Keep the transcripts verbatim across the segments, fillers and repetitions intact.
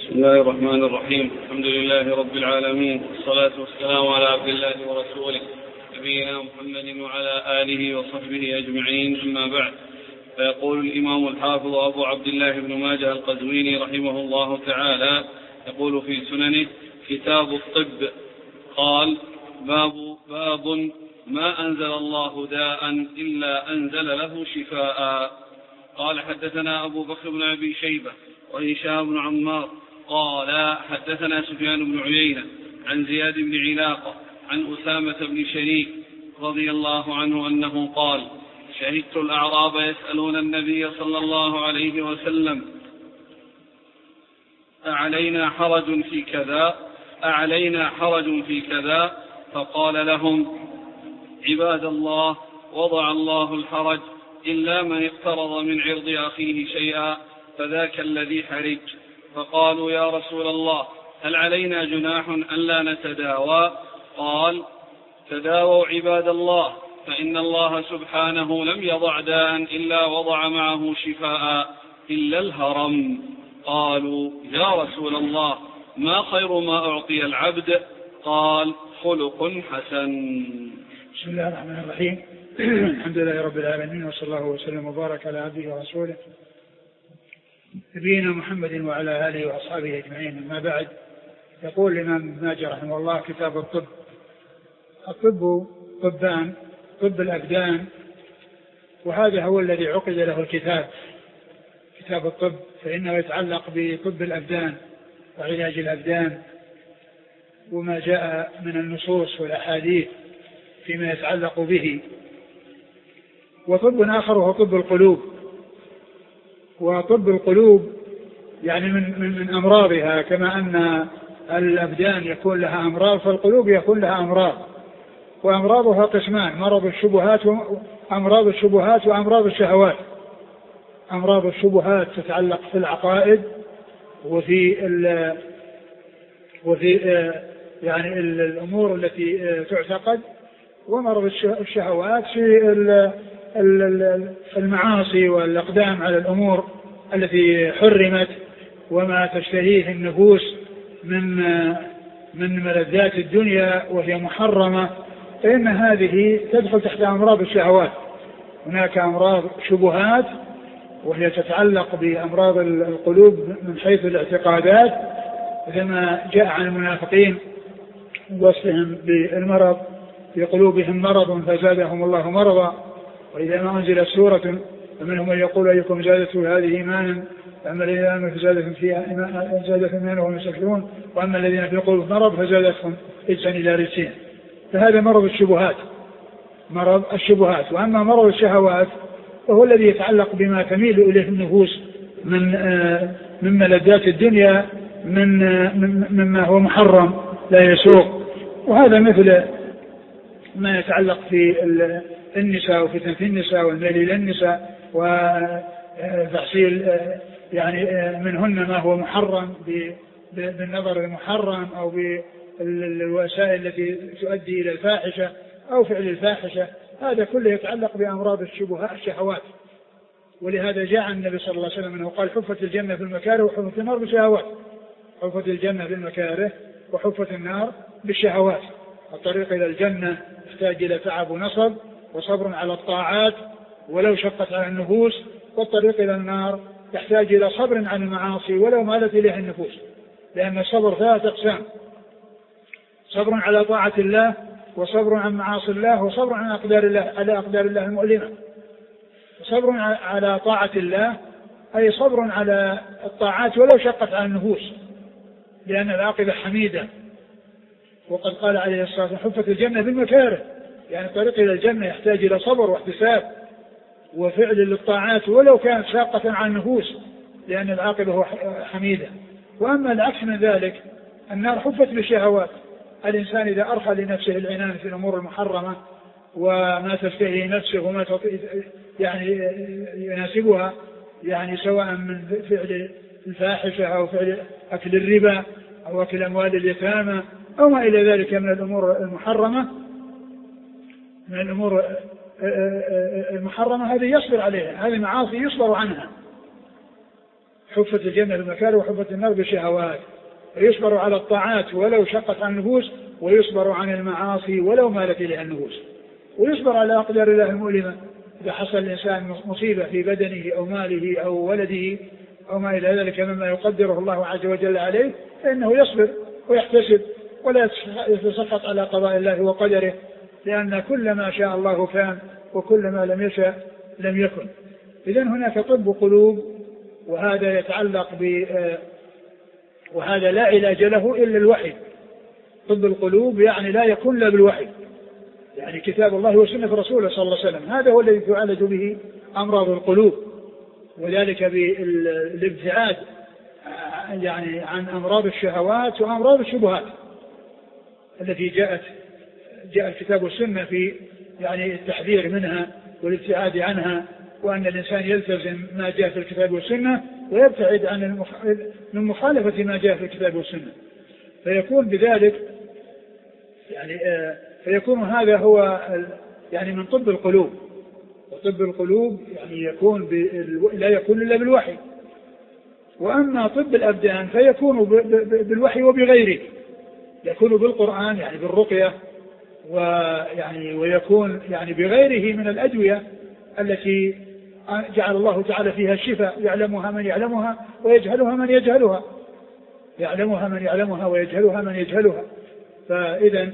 بسم الله الرحمن الرحيم. الحمد لله رب العالمين، والصلاة والسلام على عبد الله ورسوله نبينا محمد وعلى آله وصحبه أجمعين، أما بعد. فيقول الإمام الحافظ أبو عبد الله بن ماجه القزويني رحمه الله تعالى، يقول في سننه: كتاب الطب. قال: باب باب ما أنزل الله داء إلا أنزل له شفاء. قال: حدثنا أبو بكر بن أبي شيبة وهشام بن عمار قال: حدثنا سفيان بن عيينة عن زياد بن علاقة عن أسامة بن شريك رضي الله عنه أنه قال: شهدت الأعراب يسألون النبي صلى الله عليه وسلم: أعلينا حرج في كذا أعلينا حرج في كذا فقال لهم: عباد الله، وضع الله الحرج إلا من اقترض من عرض أخيه شيئا فذاك الذي حرج. فقالوا: يا رسول الله، هل علينا جناح ألا نتداوى؟ قال: تداووا عباد الله، فإن الله سبحانه لم يضع داء إلا وضع معه شفاء إلا الهرم. قالوا: يا رسول الله، ما خير ما أعطي العبد؟ قال: خلق حسن. بسم الله الرحمن الرحيم. الحمد لله رب العالمين، وصلى الله وسلم وبارك على عبده ورسوله نبينا محمد وعلى آله وأصحابه أجمعين، أما بعد. يقول الإمام ابن ماجه رحمه الله: كتاب الطب. الطب طبان: طب الأبدان، وهذا هو الذي عقد له الكتاب، كتاب الطب، فإنه يتعلق بطب الأبدان وعلاج الأبدان وما جاء من النصوص والأحاديث فيما يتعلق به. وطب آخر هو طب القلوب، وطب القلوب يعني من, من, من أمراضها، كما أن الأبدان يكون لها أمراض فالقلوب يكون لها أمراض، وأمراضها قسمان: مرض الشبهات وأمراض الشبهات وأمراض الشهوات. أمراض الشبهات تتعلق في العقائد وفي ال وفي يعني الأمور التي تعتقد، ومرض الشهوات في المعاصي والأقدام على الأمور التي حرمت وما تشتهيه النفوس من من ملذات الدنيا وهي محرمة، فإن هذه تدخل تحت أمراض الشهوات. هناك أمراض شبهات وهي تتعلق بأمراض القلوب من حيث الاعتقادات، كما جاء عن المنافقين وصفهم بالمرض: في قلوبهم مرض فزادهم الله مرضا، وإذا ما أنزلت سورة فمنهم من يقول أيكم زادته هذه إيمانا، فأما الذين آمنوا فزادتهم فيها زادتهم إيمانا وهم يستبشرون، وأما الذين في قلوبهم مرض فزادتهم رجسا إلى رجسهم. فهذا مرض الشبهات، مرض الشبهات. وأما مرض الشهوات وهو الذي يتعلق بما تميل إليه النفوس من من ملذات الدنيا، من مما هو محرم لا يسوق، وهذا مثل ما يتعلق في النساء وفتنة في النساء والميل إلى النساء وتحصيل يعني منهن ما هو محرم بالنظر المحرم أو بالوسائل التي تؤدي إلى الفاحشة أو فعل الفاحشة. هذا كله يتعلق بأمراض الشبهات الشهوات. ولهذا جاء النبي صلى الله عليه وسلم أنه قال: حفت الجنة في المكاره وحفت النار بالشهوات. حفت الجنة بالمكاره وحفت النار بالشهوات. الطريق إلى الجنة يحتاج إلى تعب ونصب وصبر على الطاعات ولو شقت على النفوس، والطريق إلى النار يحتاج إلى صبر عن المعاصي ولو مالت إليه النفوس، لأن الصبر ثلاثة أقسام: صبر على طاعة الله، وصبر عن معاصي الله، وصبر عن أقدار الله على أقدار الله المؤلمة. صبر على طاعة الله أي صبر على الطاعات ولو شقت على النفوس، لأن العاقبة حميدة. وقد قال عليه الصلاة والسلام: حفت الجنة بالمكاره، يعني الطريق إلى الجنة يحتاج إلى صبر واحتساب وفعل للطاعات ولو كانت شاقة على النفوس، لأن العاقبة هو حميدة. وأما العكس من ذلك، النار حفت بالشهوات. الإنسان إذا أرخى لنفسه العنان في الأمور المحرمة وما تشتهي نفسه وما يعني يناسبها، يعني سواء من فعل الفاحشة أو فعل أكل الربا أو أكل أموال اليتامى أو ما إلى ذلك من الأمور المحرمة من الأمور المحرمة، هذه يصبر عليها، هذه معاصي يصبر عنها. حفت الجنة بالمكاره وحفت النار بالشهوات، ويصبر على الطاعات ولو شقت عن النفوس، ويصبر عن المعاصي ولو مالت إليها النفوس، ويصبر على أقدار الله المؤلمة. إذا حصل الإنسان مصيبة في بدنه أو ماله أو ولده أو ما إلى ذلك مما يقدره الله عز وجل عليه، فإنه يصبر ويحتسب ولا يتسخط على قضاء الله وقدره، لأن كل ما شاء الله كان وكل ما لم يشاء لم يكن. إذن هناك طب قلوب، وهذا يتعلق ب وهذا لا علاج له إلا الوحي. طب القلوب يعني لا يكون إلا بالوحي، يعني كتاب الله وسنة رسوله صلى الله عليه وسلم، هذا هو الذي تعالج به أمراض القلوب، وذلك بالابتعاد يعني عن أمراض الشهوات وأمراض الشبهات التي جاءت جاء الكتاب والسنة في يعني التحذير منها والابتعاد عنها، وأن الإنسان يلتزم ما جاء في الكتاب والسنة ويبتعد عن من مخالفة ما جاء في الكتاب والسنة، فيكون بذلك يعني فيكون هذا هو يعني من طب القلوب. وطب القلوب يعني يكون لا يكون إلا بالوحي. وأما طب الأبدان فيكون بالوحي وبغيره، يكون بالقرآن يعني بالرقية، ويعني ويكون يعني بغيره من الأدوية التي جعل الله تعالى فيها الشفاء، يعلمها من يعلمها ويجهلها من يجهلها، يعلمها من يعلمها ويجهلها من يجهلها. فإذا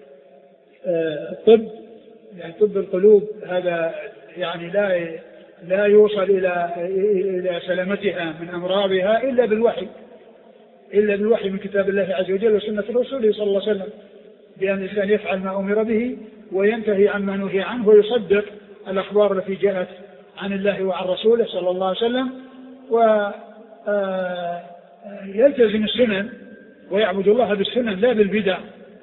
الطب يعني طب القلوب هذا يعني لا لا يوصل إلى إلى سلامتها من أمراضها إلا بالوحي، إلا بالوحي من كتاب الله عز وجل وسنة رسوله صلى الله عليه وسلم، بأن الإنسان يفعل ما أمر به وينتهي عما نهي عنه ويصدق الأخبار التي جاءت عن الله وعن رسوله صلى الله عليه وسلم، ويلتزم السنن ويعبد الله بالسنن لا بالبدع،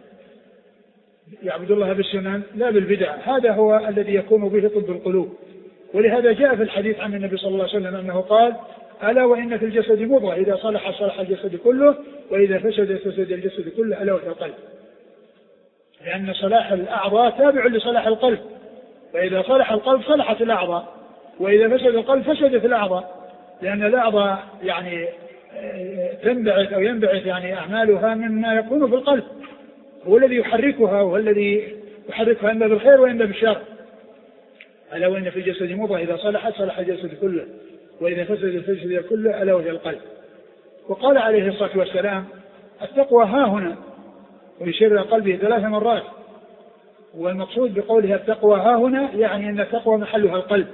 يعبد الله بالسنن لا بالبدع. هذا هو الذي يكون به طب القلوب. ولهذا جاء في الحديث عن النبي صلى الله عليه وسلم أنه قال: ألا وإن في الجسد مضغة إذا صلح صلح الجسد كله وإذا فسد فسد الجسد كله ألا وهي القلب. لأن صلاح الأعضاء تابع لصلاح القلب، وإذا صلح القلب صلحت الأعضاء، وإذا فسد القلب فسدت الأعضاء، لأن الأعضاء يعني تنبعث أو ينبعث يعني أعمالها مما يكون في القلب، هو الذي يحركها وهو الذي يحركها إما بالخير وإما بالشر. ألا وإن في الجسد مضغة إذا صلحت صلح الجسد كله وإذا فسد فسد كله ألا وهي القلب. وقال عليه الصلاة والسلام: التقوى ها هنا، ويشير إلى قلبه ثلاث مرات. والمقصود بقولها التقوى ها هنا يعني أن التقوى محلها القلب،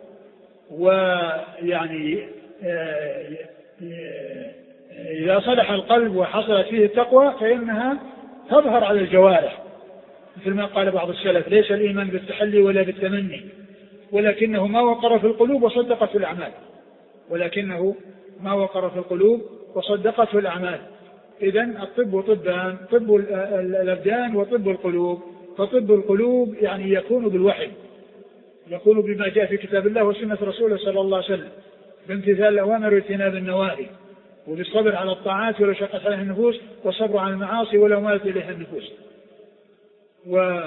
ويعني إذا صلح القلب وحصلت فيه التقوى فإنها تظهر على الجوارح، مثل ما قال بعض السلف: ليس الإيمان بالتحلي ولا بالتمني، ولكنه ما وقر في القلوب وصدقت في الأعمال، ولكنه ما وقر في القلوب وصدقت في الأعمال. إذن الطب طبان: طب الأبدان وطب القلوب. فطب القلوب يعني يكون بالوحي، يكون بما جاء في كتاب الله وسنة رسوله صلى الله عليه وسلم، بامتثال الأوامر واجتناب النواهي، وبالصبر على الطاعات ولو شقت عليها النفوس، والصبر على المعاصي ولو مالت إليها النفوس. و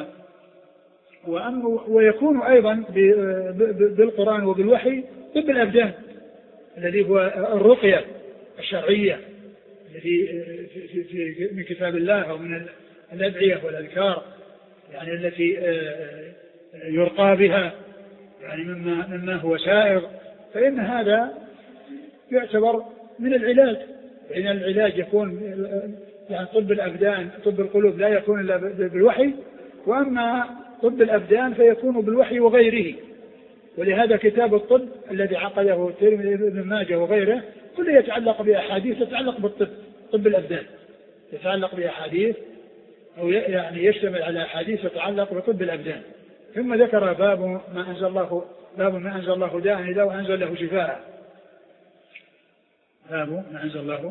ويكون أيضا بالقرآن وبالوحي طب الأبدان الذي هو الرقية الشرعية التي في من كتاب الله أو من الأدعية والأذكار يعني التي يرقى بها يعني مما, مما هو سائغ، فإن هذا يعتبر من العلاج. فإن العلاج يكون يعني طب الأبدان طب القلوب لا يكون إلا بالوحي، وأما طب الأبدان فيكون بالوحي وغيره. ولهذا كتاب الطب الذي عقده الترمذي ابن ماجه وغيره كله يتعلق بأحاديث تتعلق بالطب، طب الأبدان يتعلق بأحاديث أو يعني يشتمل على أحاديث تتعلق بطب الأبدان. ثم ذكر باب ما أنزل الله باب ما أنزل الله داء إلا وأنزل له شفاء. باب ما أنزل الله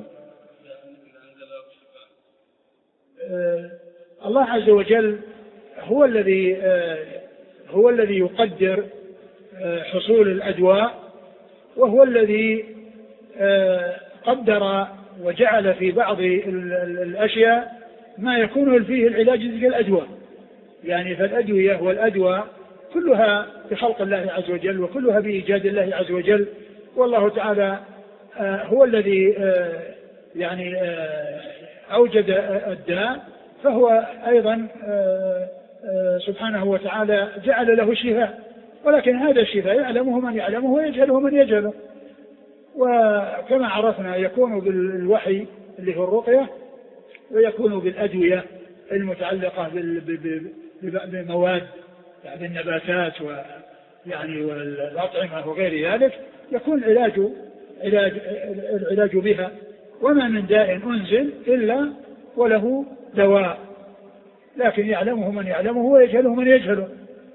آه الله عز وجل هو الذي آه هو الذي يقدر آه حصول الأدواء، وهو الذي آه قدر وجعل في بعض الأشياء ما يكون فيه العلاج كالأدواء. يعني فالأدوية والأدواء كلها بخلق الله عز وجل، وكلها بإيجاد الله عز وجل، والله تعالى هو الذي يعني أوجد الداء، فهو أيضا سبحانه وتعالى جعل له شفاء، ولكن هذا الشفاء يعلمه من يعلمه ويجهله من يجهله. وكما عرفنا يكون بالوحي اللي هو الرقية، ويكون بالأدوية المتعلقة بمواد يعني النباتات ويعني والأطعمة وغير ذلك، يكون العلاج علاج العلاج بها. وما من داء أنزل إلا وله دواء، لكن يعلمه من يعلمه ويجهله من يجهله.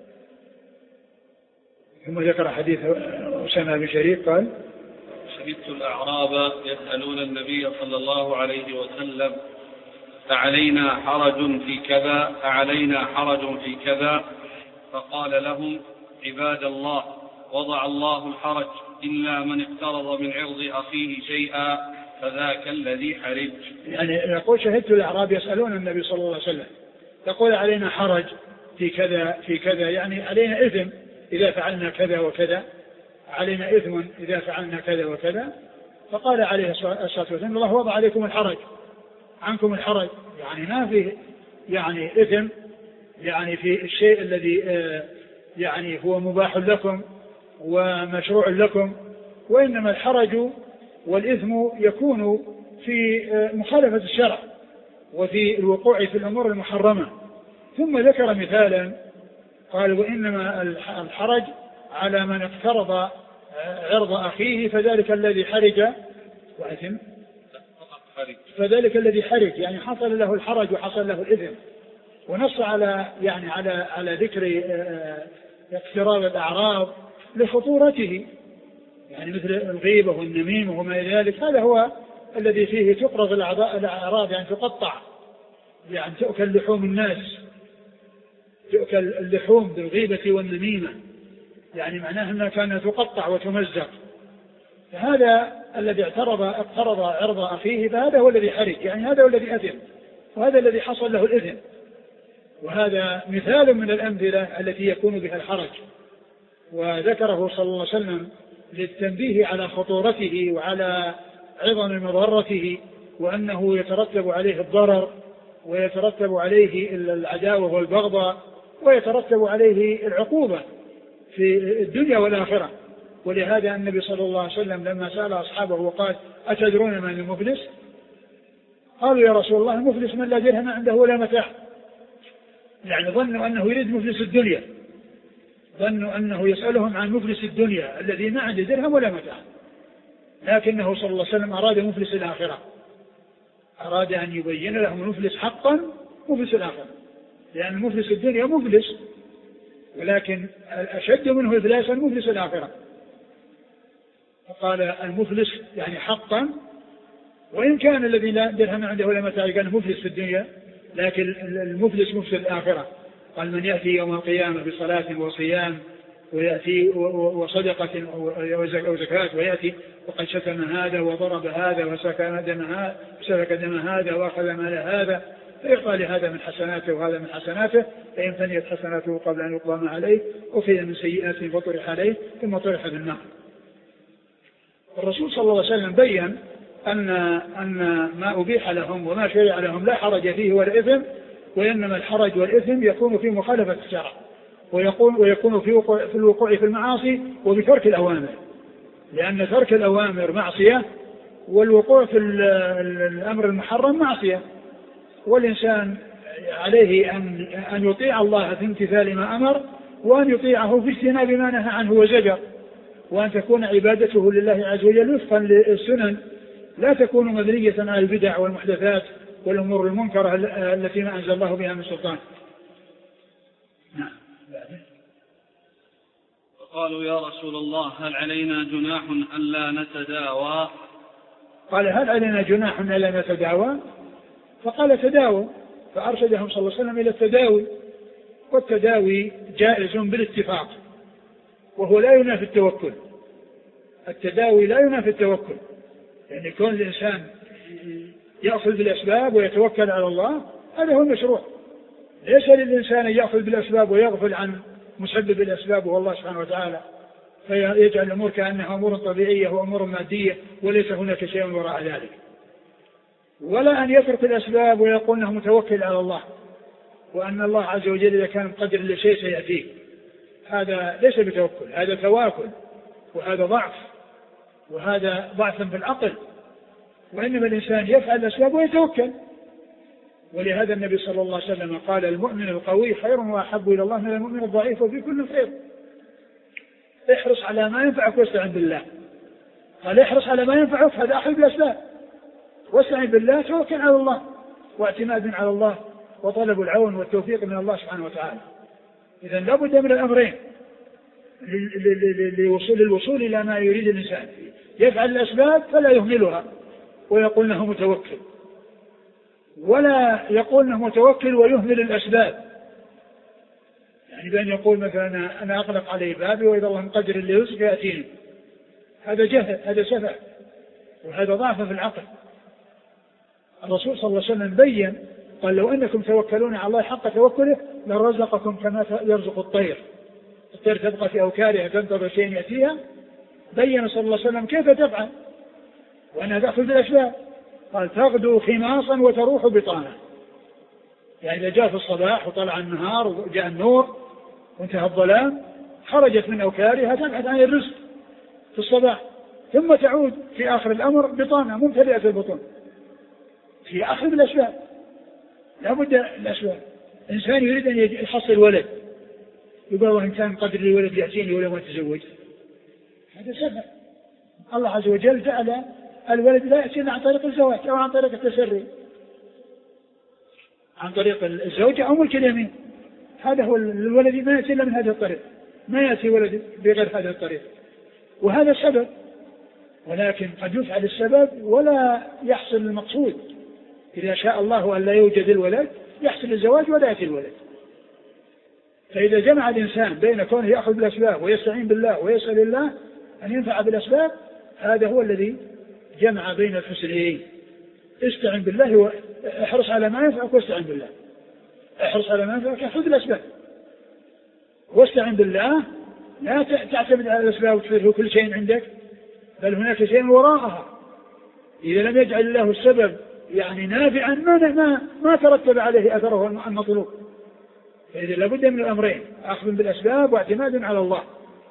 ثم ذكر حديث أسامة بن شريك قال: شهدت الأعراب يسألون النبي صلى الله عليه وسلم: أعلينا حرج في كذا أعلينا حرج في كذا؟ فقال لهم: عباد الله، وضع الله الحرج إلا من اقترض من عرض أخيه شيئا فذاك الذي حرج. يعني يقول: شهدت الأعراب يسألون النبي صلى الله عليه وسلم، يقول: علينا حرج في كذا في كذا، يعني علينا إثم إذا فعلنا كذا وكذا، علينا إثم إذا فعلنا كذا وكذا. فقال عليه الصلاة والسلام: الله وضع عليكم الحرج، عنكم الحرج، يعني ما فيه يعني إثم يعني في الشيء الذي يعني هو مباح لكم ومشروع لكم، وإنما الحرج والإثم يكون في مخالفة الشرع وفي الوقوع في الأمور المحرمة. ثم ذكر مثالا قال: وإنما الحرج على من اقترض عرض أخيه فذلك الذي حرج وإثم فذلك الذي حرج، يعني حصل له الحرج وحصل له الإثم. ونص على يعني على على ذكر اقتراب الأعراض لخطورته، يعني مثل الغيبة والنميمة وما إلى ذلك. هذا هو الذي فيه تقرض الأعراض، يعني تقطع، يعني تؤكل لحوم الناس، تؤكل اللحوم بالغيبة والنميمة، يعني معناها أنها كانت تقطع وتمزق. فهذا الذي اعترض اقترض عرض أخيه فهذا هو الذي حرج، يعني هذا هو الذي أثم، وهذا الذي حصل له الإثم. وهذا مثال من الأمثلة التي يكون بها الحرج، وذكره صلى الله عليه وسلم للتنبيه على خطورته وعلى عظم مضرته، وأنه يترتب عليه الضرر ويترتب عليه العداوة والبغضاء ويترتب عليه العقوبة في الدنيا والآخرة. ولهذا النبي صلى الله عليه وسلم لما سأل أصحابه وقال: أتدرون من المفلس؟ قالوا: يا رسول الله، المفلس من لا درهم عنده ولا متاع. يعني ظنوا أنه يريد مفلس الدنيا، ظنوا أنه يسألهم عن مفلس الدنيا الذي ما عنده درهم ولا متاع، لكنه صلى الله عليه وسلم أراد مفلس الآخرة، أراد أن يبين لهم المفلس حقا مفلس الآخرة، لأن مفلس الدنيا مفلس، ولكن أشد منه إفلاسا مفلس الآخرة. فقال: المفلس يعني حقا، وإن كان الذي لا درهم عنده ولا متاع كان مفلس في الدنيا، لكن المفلس مفلس الآخرة. قال: من يأتي يوم القيامة بصلاة وصيام ويأتي وصدقة أو زكاة ويأتي وقد شتم هذا وضرب هذا وسفك دم هذا وأخذ مال هذا، فيقطع لهذا من حسناته وهذا من حسناته، فإن فنيت حسناته قبل أن يقضى عليه أخذ من سيئاته فطرح عليه ثم طرح في النار. الرسول صلى الله عليه وسلم بين أن أن ما أبيح لهم وما شرع لهم لا حرج فيه ولا إثم، وإنما الحرج والإثم يكون في مخالفة الشرع، ويكون ويكون في وقوع في الوقوع في المعاصي وبترك الأوامر، لأن ترك الأوامر معصية والوقوع في الأمر المحرم معصية. والإنسان عليه أن أن يطيع الله في امتثال ما أمر، وأن يطيعه في اجتناب ما نهى عنه وزجر، وأن تكون عبادته لله عز وجل وفقا للسنن، لا تكون مبنية على البدع والمحدثات والأمور المنكرة التي ما أنزل الله بها من سلطان. نعم. قالوا: يا رسول الله، هل علينا جناح ألا نتداوى؟ قال: هل علينا جناح ألا نتداوى؟ فقال: تداوى. فأرشدهم صلى الله عليه وسلم إلى التداوي، والتداوي جائز بالاتفاق، وهو لا ينافي التوكل. التداوي لا ينافي التوكل، يعني كون الإنسان يأخذ بالأسباب ويتوكل على الله هذا هو المشروع. ليس للإنسان أن يأخذ بالأسباب ويغفل عن مسبب الأسباب وهو الله سبحانه وتعالى. فيجعل الأمور كأنها أمور طبيعية وأمور مادية وليس هناك شيء وراء ذلك. ولا أن يترك الأسباب ويقول أنه متوكل على الله وأن الله عز وجل إذا كان مقدر لشيء سيأتيه، هذا ليس بتوكل، هذا تواكل، وهذا ضعف، وهذا ضعف في العقل. وإنما الإنسان يفعل الأسباب ويتوكل. ولهذا النبي صلى الله عليه وسلم قال المؤمن القوي خير وأحب إلى الله من المؤمن الضعيف وفي كل خير. احرص على ما ينفعك واستعن بالله. قال احرص على ما ينفعك، هذا أحب الأسباب، واستعن بالله، توكل على الله واعتماد على الله وطلب العون والتوفيق من الله سبحانه وتعالى. إذا لابد من الأمرين للوصول إلى ما يريد الإنسان. يفعل الأسباب فلا يهملها ويقول أنه متوكل، ولا يقول أنه متوكل ويهمل الأسباب. يعني بأن يقول مثلا أنا أغلق عليه بابي وإذا الله مقدر اللي يرزق يأتيني، هذا جهل، هذا سفه، وهذا ضعف في العقل. الرسول صلى الله عليه وسلم بين قال لو أنكم توكلون على الله حق توكله لرزقكم كما يرزق الطير. الطير تبقى في أوكارها تنتظر شيء يأتيها. بين صلى الله عليه وسلم كيف تفعل وأنها تأخذ بالأسباب. قال تغدو خماصا وتروح بطانا. يعني إذا جاء في الصباح وطلع النهار وجاء النور وانتهى الظلام خرجت من أوكارها تبحث عن الرزق في الصباح، ثم تعود في آخر الأمر بطانة ممتلئة البطون. في أخذ الأسباب، لا بد الأسباب. إنسان يريد أن يحصل ولد، يقول الله إن كان قدر لي ولد يأتيني ولا ما تزوج، هذا سبب. الله عز وجل جعل الولد لا يأتينا عن طريق الزواج أو عن طريق التسري، عن طريق الزوجة أو ملك اليمين. هذا هو الولد، ما يأتي إلا من هذه الطريق، ما يأتي ولد بغير هذه الطريق، وهذا سبب. ولكن قد يفعل السبب ولا يحصل المقصود. إذا شاء الله أن لا يوجد الولد يحصل الزواج ولا يأتي الولد. فإذا جمع الإنسان بين كونه يأخذ بالأسباب ويستعين بالله ويسأل الله أن ينفع بالأسباب، هذا هو الذي جمع بين الحسنيين. استعن بالله واحرص على ما ينفعك واستعن بالله. احرص على ما ينفعك، خذ الأسباب واستعن بالله. لا تعتمد على الأسباب وتفعله كل شيء عندك، بل هناك شيء وراءها. إذا لم يجعل الله السبب يعني نافعا ما ما ما ترتب عليه أثره المطلوب. فإذا لابد من الأمرين، أخذ بالأسباب واعتماد على الله.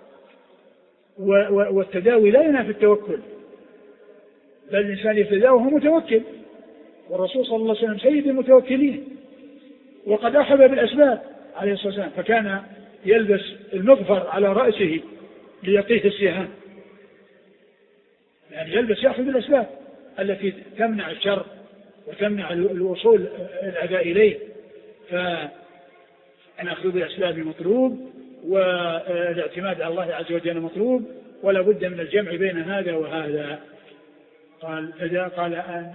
والتداوي لا ينافي التوكل، بل الإنسان يتداوى وهو متوكل. والرسول صلى الله عليه وسلم سيد المتوكلين، وقد أخذ بالأسباب عليه الصلاة والسلام، فكان يلبس المغفر على رأسه ليقيه السهام. يعني يلبس يأخذ بالأسباب التي تمنع الشر وتمنع الوصول الأذى إليه. فالأخذ بالأسباب مطلوب، والاعتماد على الله عز وجل مطلوب، ولا بد من الجمع بين هذا وهذا. قال قال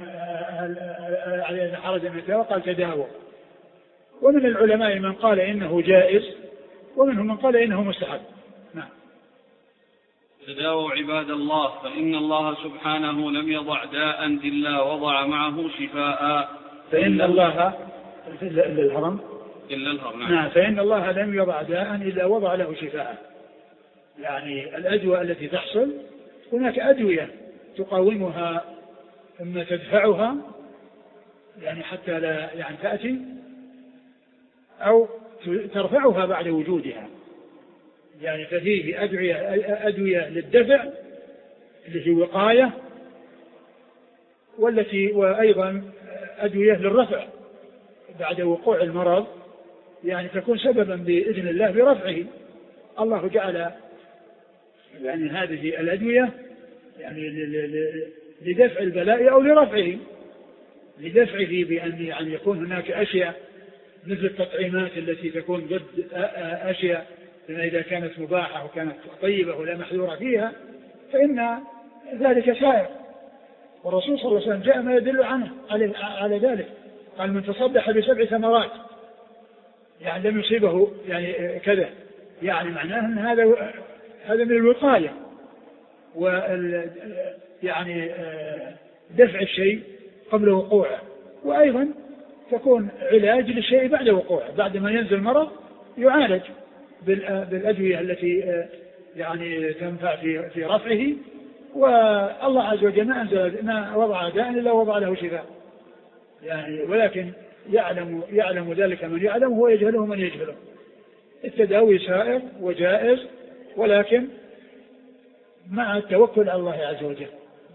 عليه حرج من التداوى، قال تداوى. ومن العلماء من قال إنه جائز، ومنهم من قال إنه مستحب. نعم. تداووا عباد الله، فإن الله سبحانه لم يضع داء إلا وضع معه شفاء. فإن الله إلا الهرم إلا الهرم نعم. نعم. فإن الله لم يضع داء إلا وضع له شفاء. يعني الأدوية التي تحصل، هناك أدوية تقاومها ثم تدفعها يعني حتى لا يعني تأتي، أو ترفعها بعد وجودها. يعني ففيه أدوية, أدوية للدفع اللي هي وقاية، والتي وأيضا أدوية للرفع بعد وقوع المرض، يعني تكون سببا بإذن الله برفعه. الله جعل يعني هذه الأدوية يعني لدفع البلاء أو لرفعه، لدفعه بأن يعني يكون هناك أشياء مثل التطعيمات التي تكون ضد أشياء، لأن إذا كانت مباحة وكانت طيبة ولا محذورة فيها فإن ذلك سائر. والرسول صلى الله عليه وسلم جاء ما يدل عنه على ذلك، قال من تصدح بسبع ثمرات يعني لم يصيبه يعني كذا، يعني معناه أن هذا هذا من الوقاية وال يعني دفع الشيء قبل وقوعه، وأيضا تكون علاج للشيء بعد وقوعه، بعد ما ينزل المرض يعالج بالأدوية التي يعني تنفع في في رفعه. والله عز وجل ما أنزل ما وضع داء إلا وضع له شفاء يعني، ولكن يعلم يعلم ذلك من يعلم ويجهله من يجهله. التداوي سائر وجائز، ولكن مع التوكل على الله عز وجل.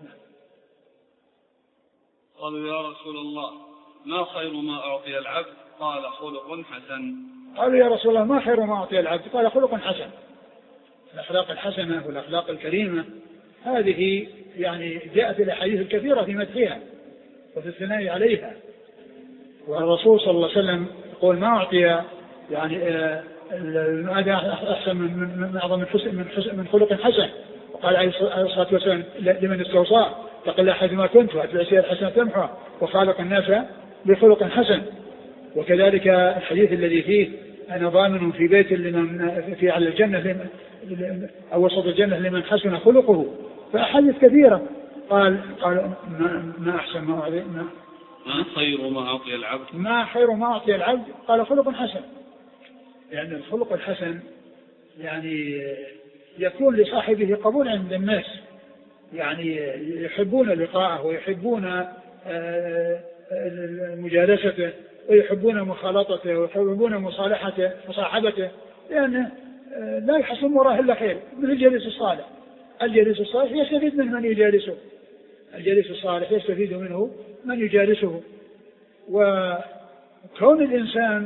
قالوا يا رسول الله ما خير ما أعطي العبد؟ قال خلق حسن. قالوا يا رسول الله ما خير ما أعطي العبد؟ قال خلق حسن. الأخلاق الحسنة والأخلاق الكريمة هذه يعني جاءت الأحاديث الكثيرة في مدحها وفي الثناء عليها. والرسول صلى الله عليه وسلم يقول ما أعطي يعني هذا أحسن من أعظم من حسن من حسن من خلق حسن. وقال عليه الصلاة والسلام لمن استوصى تقل أحد ما كنت وأتبع سيئة الحسنة تمحها وخالق الناس بخلق حسن. وكذلك الحديث الذي فيه أنا ضامن في بيت لمن في على الجنة أو وسط الجنة لمن حسن خلقه. فأحاديث كثيرة. قال قال ما, ما أحسن ما أعطي ما, ما خير ما أعطي العبد؟ ما خير ما أعطي العبد؟ قال خلق حسن. يعني الخلق الحسن يعني يكون لصاحبه قبول عند الناس، يعني يحبون لقاءه ويحبون مجالسته ويحبون مخالطته ويحبون مصالحته مصاحبته، لأنه لا يحصل وراه إلا خير. مثل الجليس الصالح، الجليس الصالح يستفيد من من يجالسه، الجليس الصالح يستفيد منه من يجالسه. وكون الإنسان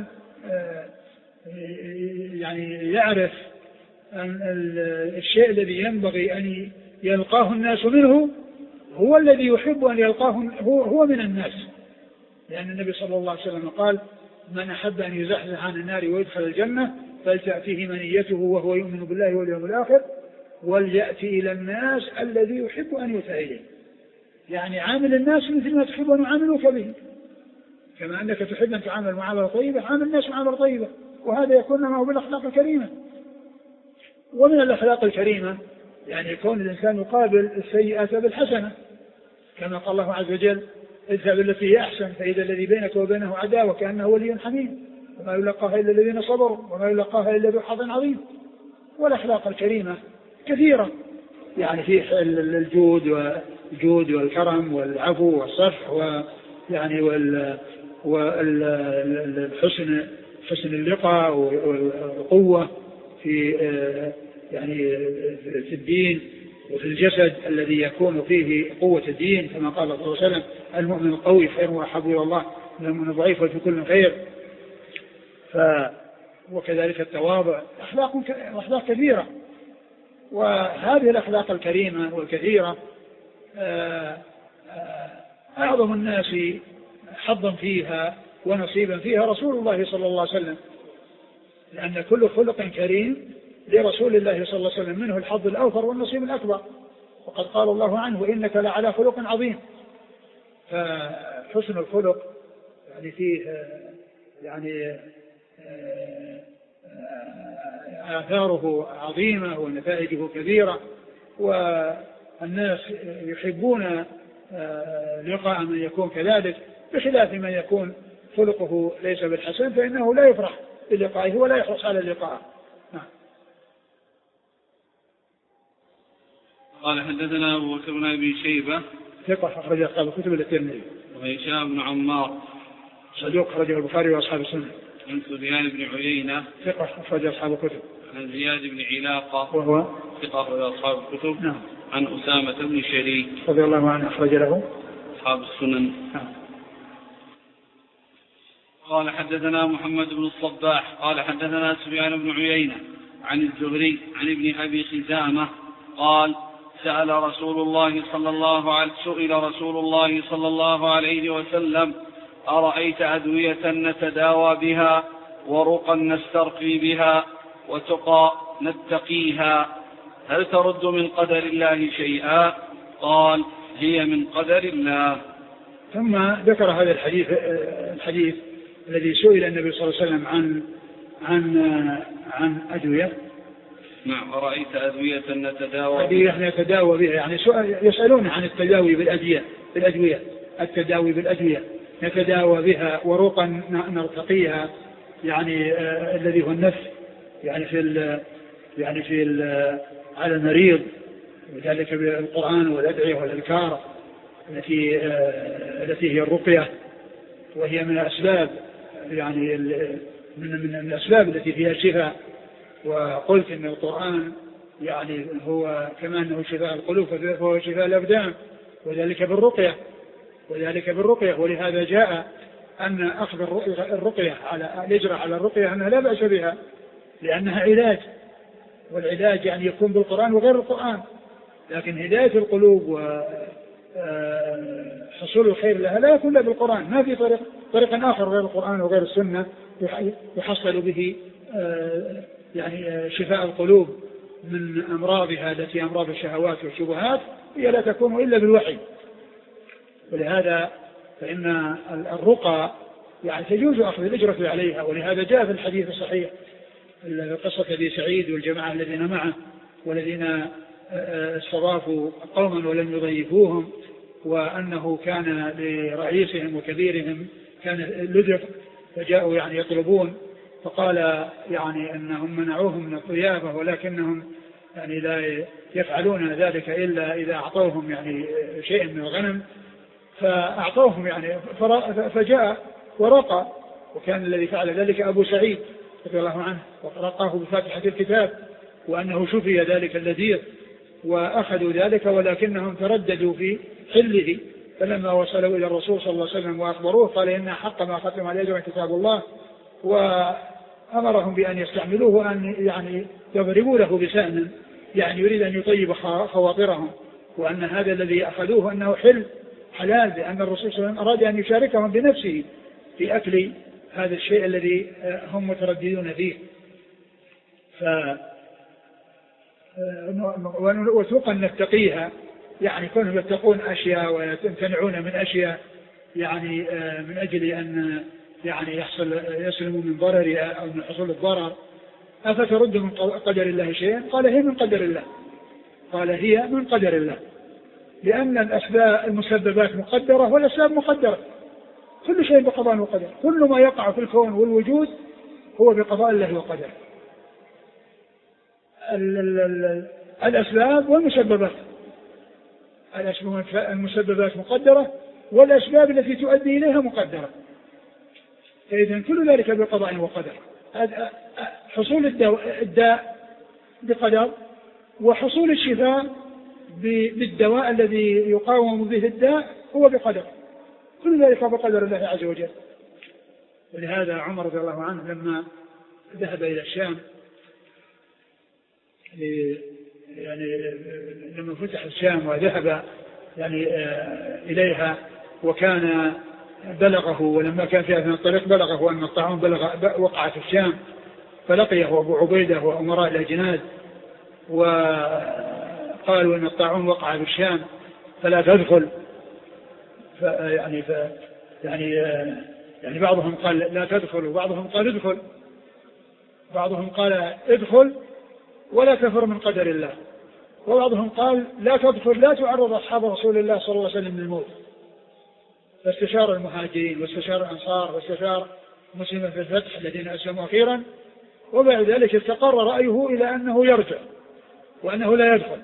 يعني يعرف أن الشيء الذي ينبغي أن يلقاه الناس منه هو الذي يحب أن يلقاه هو, هو من الناس، لأن النبي صلى الله عليه وسلم قال من أحب أن يزحزح عن النار ويدخل الجنة فلتأتيه منيته وهو يؤمن بالله واليوم الآخر وليأتي إلى الناس الذي يحب أن يؤتى إليه. يعني عامل الناس مثل ما تحب أن يعاملوك به، كما أنك تحب أن تعامل معاملة طيبة عامل الناس معاملة طيبة، وهذا يكون معه بالأخلاق الكريمة. ومن الأخلاق الكريمة يعني يكون الإنسان يقابل السيئات بالحسنة، كما قال الله عز وجل اذهب بالتي هي أحسن فإذا الذي بينك وبينه عداوة كأنه ولي حميم وما يلقاها إلا الذين صبروا وما يلقاها إلا ذو حظ عظيم. والأخلاق الكريمة كثيرة، يعني في الجود والجود والكرم والعفو والصفح ويعني والحسن حسن اللقاء والقوة في يعني في الدين وفي الجسد الذي يكون فيه قوة الدين، كما قال صلى الله عليه وسلم المؤمن القوي خير وأحب إلى الله من المؤمن الضعيف وفي كل خير. ف وكذلك التواضع أخلاق أخلاق كثيرة. وهذه الأخلاق الكريمة والكثيرة أعظم الناس حظا فيها ونصيبا فيها رسول الله صلى الله عليه وسلم، لأن كل خلق كريم لرسول الله صلى الله عليه وسلم منه الحظ الأوفر والنصيب الأكبر. وقد قال الله عنه إنك لعلى خلق عظيم. فحسن الخلق يعني فيه يعني آثاره عظيمة ونتائجه كبيرة، والناس يحبون لقاء من يكون كذلك، بخلاف من يكون خلقه ليس بالحسن فإنه لا يفرح بلقائه ولا يحرص على اللقاء. قال حدثنا أبو بكر بن أبي شيبة ثقة أخرج أصحاب الكتب الترمذي. وهشام بن عمار صدوق أخرجه البخاري وأصحاب السنة. عن سفيان بن عيينة ثقة أخرج أصحاب الكتب. عن زياد بن علاقة وهو ثقة أخرج أصحاب الكتب. نعم. عن أسامة بن شريك رضي الله عنه أخرج له أصحاب السنن. نعم. قال حدثنا محمد بن الصباح قال حدثنا سفيان بن عيينة عن الزهري عن ابن أبي خزامة قال سأل رسول الله صلى الله عليه سئل رسول الله صلى الله عليه وسلم أرأيت أدوية نتداوى بها ورقا نسترقي بها وتقى نتقيها هل ترد من قدر الله شيئا؟ قال هي من قدر الله. ثم ذكر هذا الحديث الحديث الذي سئل النبي صلى الله عليه وسلم عن عن عن أدوية. نعم. أرأيت أدوية نتداوى أدوية نتداوى بها، يعني يسألون عن التداوي بالأدوية بالأدوية التداوي بالأدوية نتداوى بها ورقا نرتقيها، يعني آه الذي هو النفس، يعني في ال يعني في ال على المريض، وذلك بالقرآن والأدعية والأذكار التي التي هي الرقية، وهي من الأسباب يعني من من الأسباب التي فيها شفاء. وقلت إن القرآن يعني هو كما أنه شفاء القلوب فهو شفاء الأبدان، وذلك بالرقية وذلك بالرقية ولهذا جاء أن أخذ الرقية على الإجرة على الرقية أنها لا بأس بها، لأنها علاج، والعلاج يعني يكون بالقرآن وغير القرآن، لكن هداية القلوب وحصول الخير لها لا يكون إلا بالقرآن. ما في طريق طريق آخر غير القرآن وغير السنة يحصل به يعني شفاء القلوب من أمراضها التي أمراض الشهوات والشبهات، هي لا تكون إلا بالوحي. ولهذا فإن الرقى يعني تجوز أخذ الإجرة عليها، ولهذا جاء في الحديث الصحيح قصة أبي سعيد والجماعة الذين معه والذين استضافوا قوما ولم يضيفوهم، وأنه كان لرئيسهم وكبيرهم كان لدغ فجاءوا يعني يطلبون، فقال يعني أنهم منعوهم من الضيافة ولكنهم يعني لا يفعلون ذلك إلا إذا أعطوهم يعني شيء من الغنم، فأعطوهم يعني فجاء ورقى، وكان الذي فعل ذلك أبو سعيد رضي الله عنه ورقاه بفاتحة الكتاب، وأنه شفي ذلك اللذيذ وأخذوا ذلك، ولكنهم ترددوا في حله، فلما وصلوا إلى الرسول صلى الله عليه وسلم وأخبروه قال إن حق ما ختم عليه أجر كتاب الله، وأمرهم بأن يستعملوه وأن يعني يضربوا له بسهم، يعني يريد أن يطيب خواطرهم، وأن هذا الذي أخذوه أنه حل حلال، لأن الرسول صلى الله عليه وسلم أراد أن يشاركهم بنفسه في أكل هذا الشيء الذي هم مترددون فيه. ف وثوقا نتقيها يعني كونهم يتقون أشياء ويمتنعون من أشياء يعني من أجل أن يعني يحصل يسلموا من ضرر أو من حصول الضرر. أفترد من قدر الله شيئا؟ قال هي من قدر الله قال هي من قدر الله لأن الأسباب المسببات مقدرة والأسباب مقدرة، كل شيء بقضاء وقدر، كل ما يقع في الكون والوجود هو بقضاء الله وقدره. الأسباب والمسببات، المسببات مقدرة والأسباب التي تؤدي إليها مقدرة، فإذن كل ذلك بقضاء وقدر. حصول الداء بقدر، وحصول الشفاء بالدواء الذي يقاوم به الداء هو بقدر، كل ذلك بقدر الله عز وجل. ولهذا عمر رضي الله عنه لما ذهب إلى الشام يعني لما فتح الشام وذهب يعني إليها وكان بلغه، ولما كان في هذا الطريق بلغه أن الطاعون بلغ وقع في الشام، فلقيه أبو عبيدة وأمراء الأجناد وقالوا أن الطاعون وقع في الشام فلا تدخل. يعني ف يعني يعني بعضهم قال لا تدخل وبعضهم قال ادخل، بعضهم قال ادخل ولا تفر من قدر الله، وبعضهم قال لا تدخل لا تعرض أصحاب رسول الله صلى الله عليه وسلم للموت. فاستشار المهاجرين واستشار الأنصار واستشار مسلمين في الفتح الذين أسلموا أخيرا، وبعد ذلك استقر رأيه إلى أنه يرجع وأنه لا يدخل.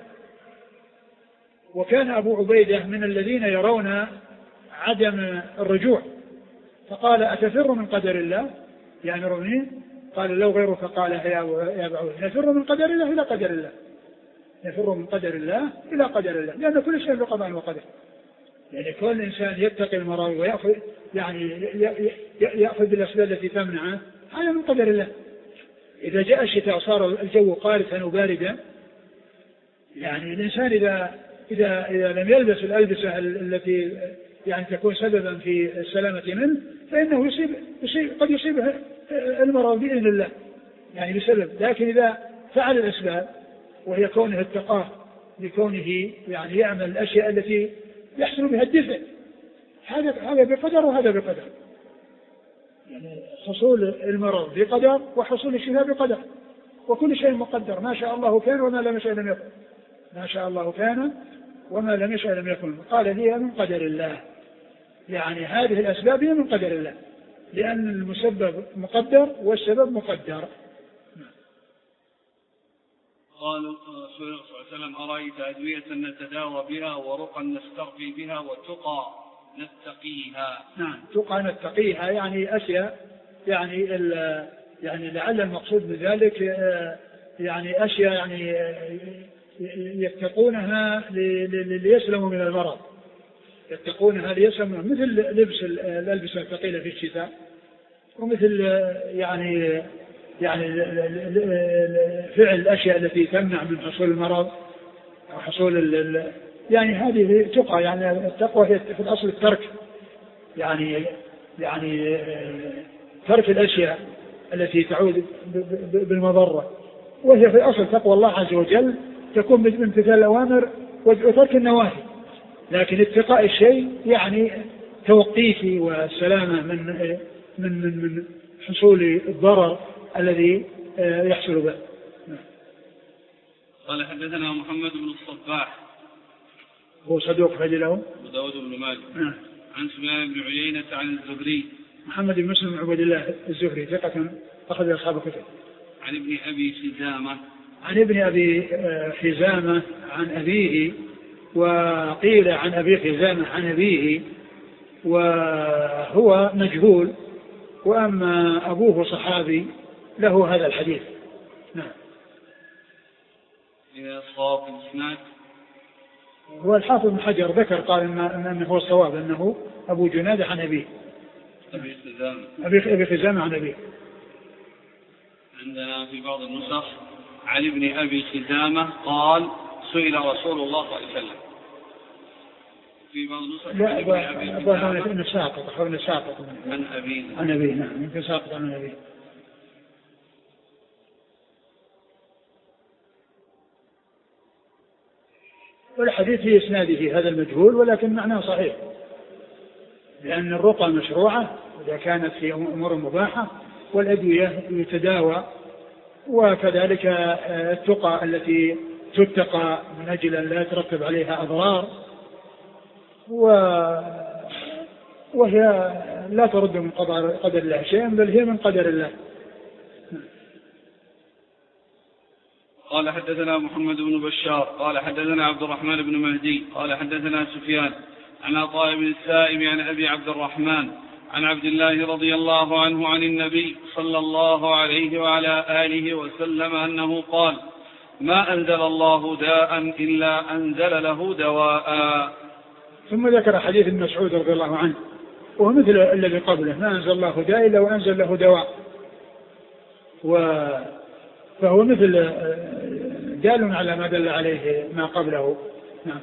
وكان أبو عبيدة من الذين يرون عدم الرجوع، فقال أتفر من قدر الله يا أمير المؤمنين؟ قال لو غيره فقال يا أبا عبيدة نفر من قدر الله إلى قدر الله، نفر من قدر الله إلى قدر الله، لأن كل شيء بقضاء وقدر. يعني كل إنسان يتقي المرض ويأخذ يعني يأخذ بالأسباب التي تمنعه، هذا من قدر الله. إذا جاء الشتاء صار الجو قارسا وباردا، يعني الإنسان إذا إذا إذا لم يلبس الألبسة التي يعني تكون سببا في السلامة منه، فإنه يصيب, يصيب قد يصيبه المرض بإذن الله يعني بسبب. لكن إذا فعل الأسباب وهي كونه اتقاه لكونه يعني يعمل الأشياء التي يحصل بها الدفع، هذا هذا بقدر وهذا بقدر. يعني حصول المرض بقدر وحصول الشفاء بقدر، وكل شيء مقدر، ما شاء الله كان وما لم يشاء لم يكن، ما شاء الله كان وما لم يشاء لم يكن. قال هي من قدر الله، يعني هذه الأسباب هي من قدر الله، لأن المسبب مقدر والسبب مقدر. قالوا صلى الله عليه وسلم أرأيت أدوية نتداوى بها ورقا نسترقي بها وتقى نتقيها. نعم تقى نتقيها يعني أشياء يعني يعني لعل المقصود بذلك يعني أشياء يعني يتقونها ليسلموا من المرض، يتقونها ليسلموا مثل لبس الألبسة الثقيلة في الشتاء، ومثل يعني يعني فعل الأشياء التي تمنع من حصول المرض أو حصول يعني هذه تقى. يعني التقوى هي في الأصل الترك، يعني يعني ترك الأشياء التي تعود بالمضرة، وهي في الأصل تقوى الله عز وجل تكون بامتثال الأوامر وترك النواهي، لكن اتقاء الشيء يعني توقيفه والسلامة من من من من حصول الضرر الذي يحصل به. قال حدثنا محمد بن الصباح هو صدوق رجله أبو داود بن ماجه عن سفيان بن عيينة عن الزهري محمد بن مسلم عبد الله الزهري ثقة أخذ أصحاب الكتب. عن ابن أبي حزامة عن ابن أبي حزامة عن أبيه، وقيل عن أبي حزامة عن أبيه وهو مجهول، وأما أبوه صحابي له هذا الحديث. نعم. إذا صواب الإسناد هو الحافظ بن حجر ذكر قال أنه هو الصواب أنه أبو جنادة عن أبيه أبي خزامة أبي خزامة عن أبيه. عندنا في بعض النسخ عن ابن أبي خزامة قال سئل رسول الله صلى الله عليه وسلم. في بعض النسخ لا أبا أبا ساقط حول ساقط عن أبيه عن أبيه. نعم يمكن ساقط عن أبيه. والحديث في إسناده هذا المجهول ولكن معناه صحيح، لأن الرقى مشروعة إذا كانت في أمور مباحة، والأدوية يتداوى، وكذلك التقى التي تتقى من أجل أن لا يترتب عليها أضرار، وهي لا ترد من قدر الله شيئا بل هي من قدر الله. قال حدثنا محمد بن بشار قال حدثنا عبد الرحمن بن مهدي قال حدثنا سفيان عن عطاء بن السائب عن أبي عبد الرحمن عن عبد الله رضي الله عنه عن النبي صلى الله عليه وعلى آله وسلم أنه قال ما أنزل الله داء إلا أنزل له دواء. ثم ذكر حديث ابن مسعود رضي الله عنه وهو مثل الذي قبله، ما أنزل الله داء إلا وأنزل له دواء، فهو مثل دال على ما دل عليه ما قبله. نعم.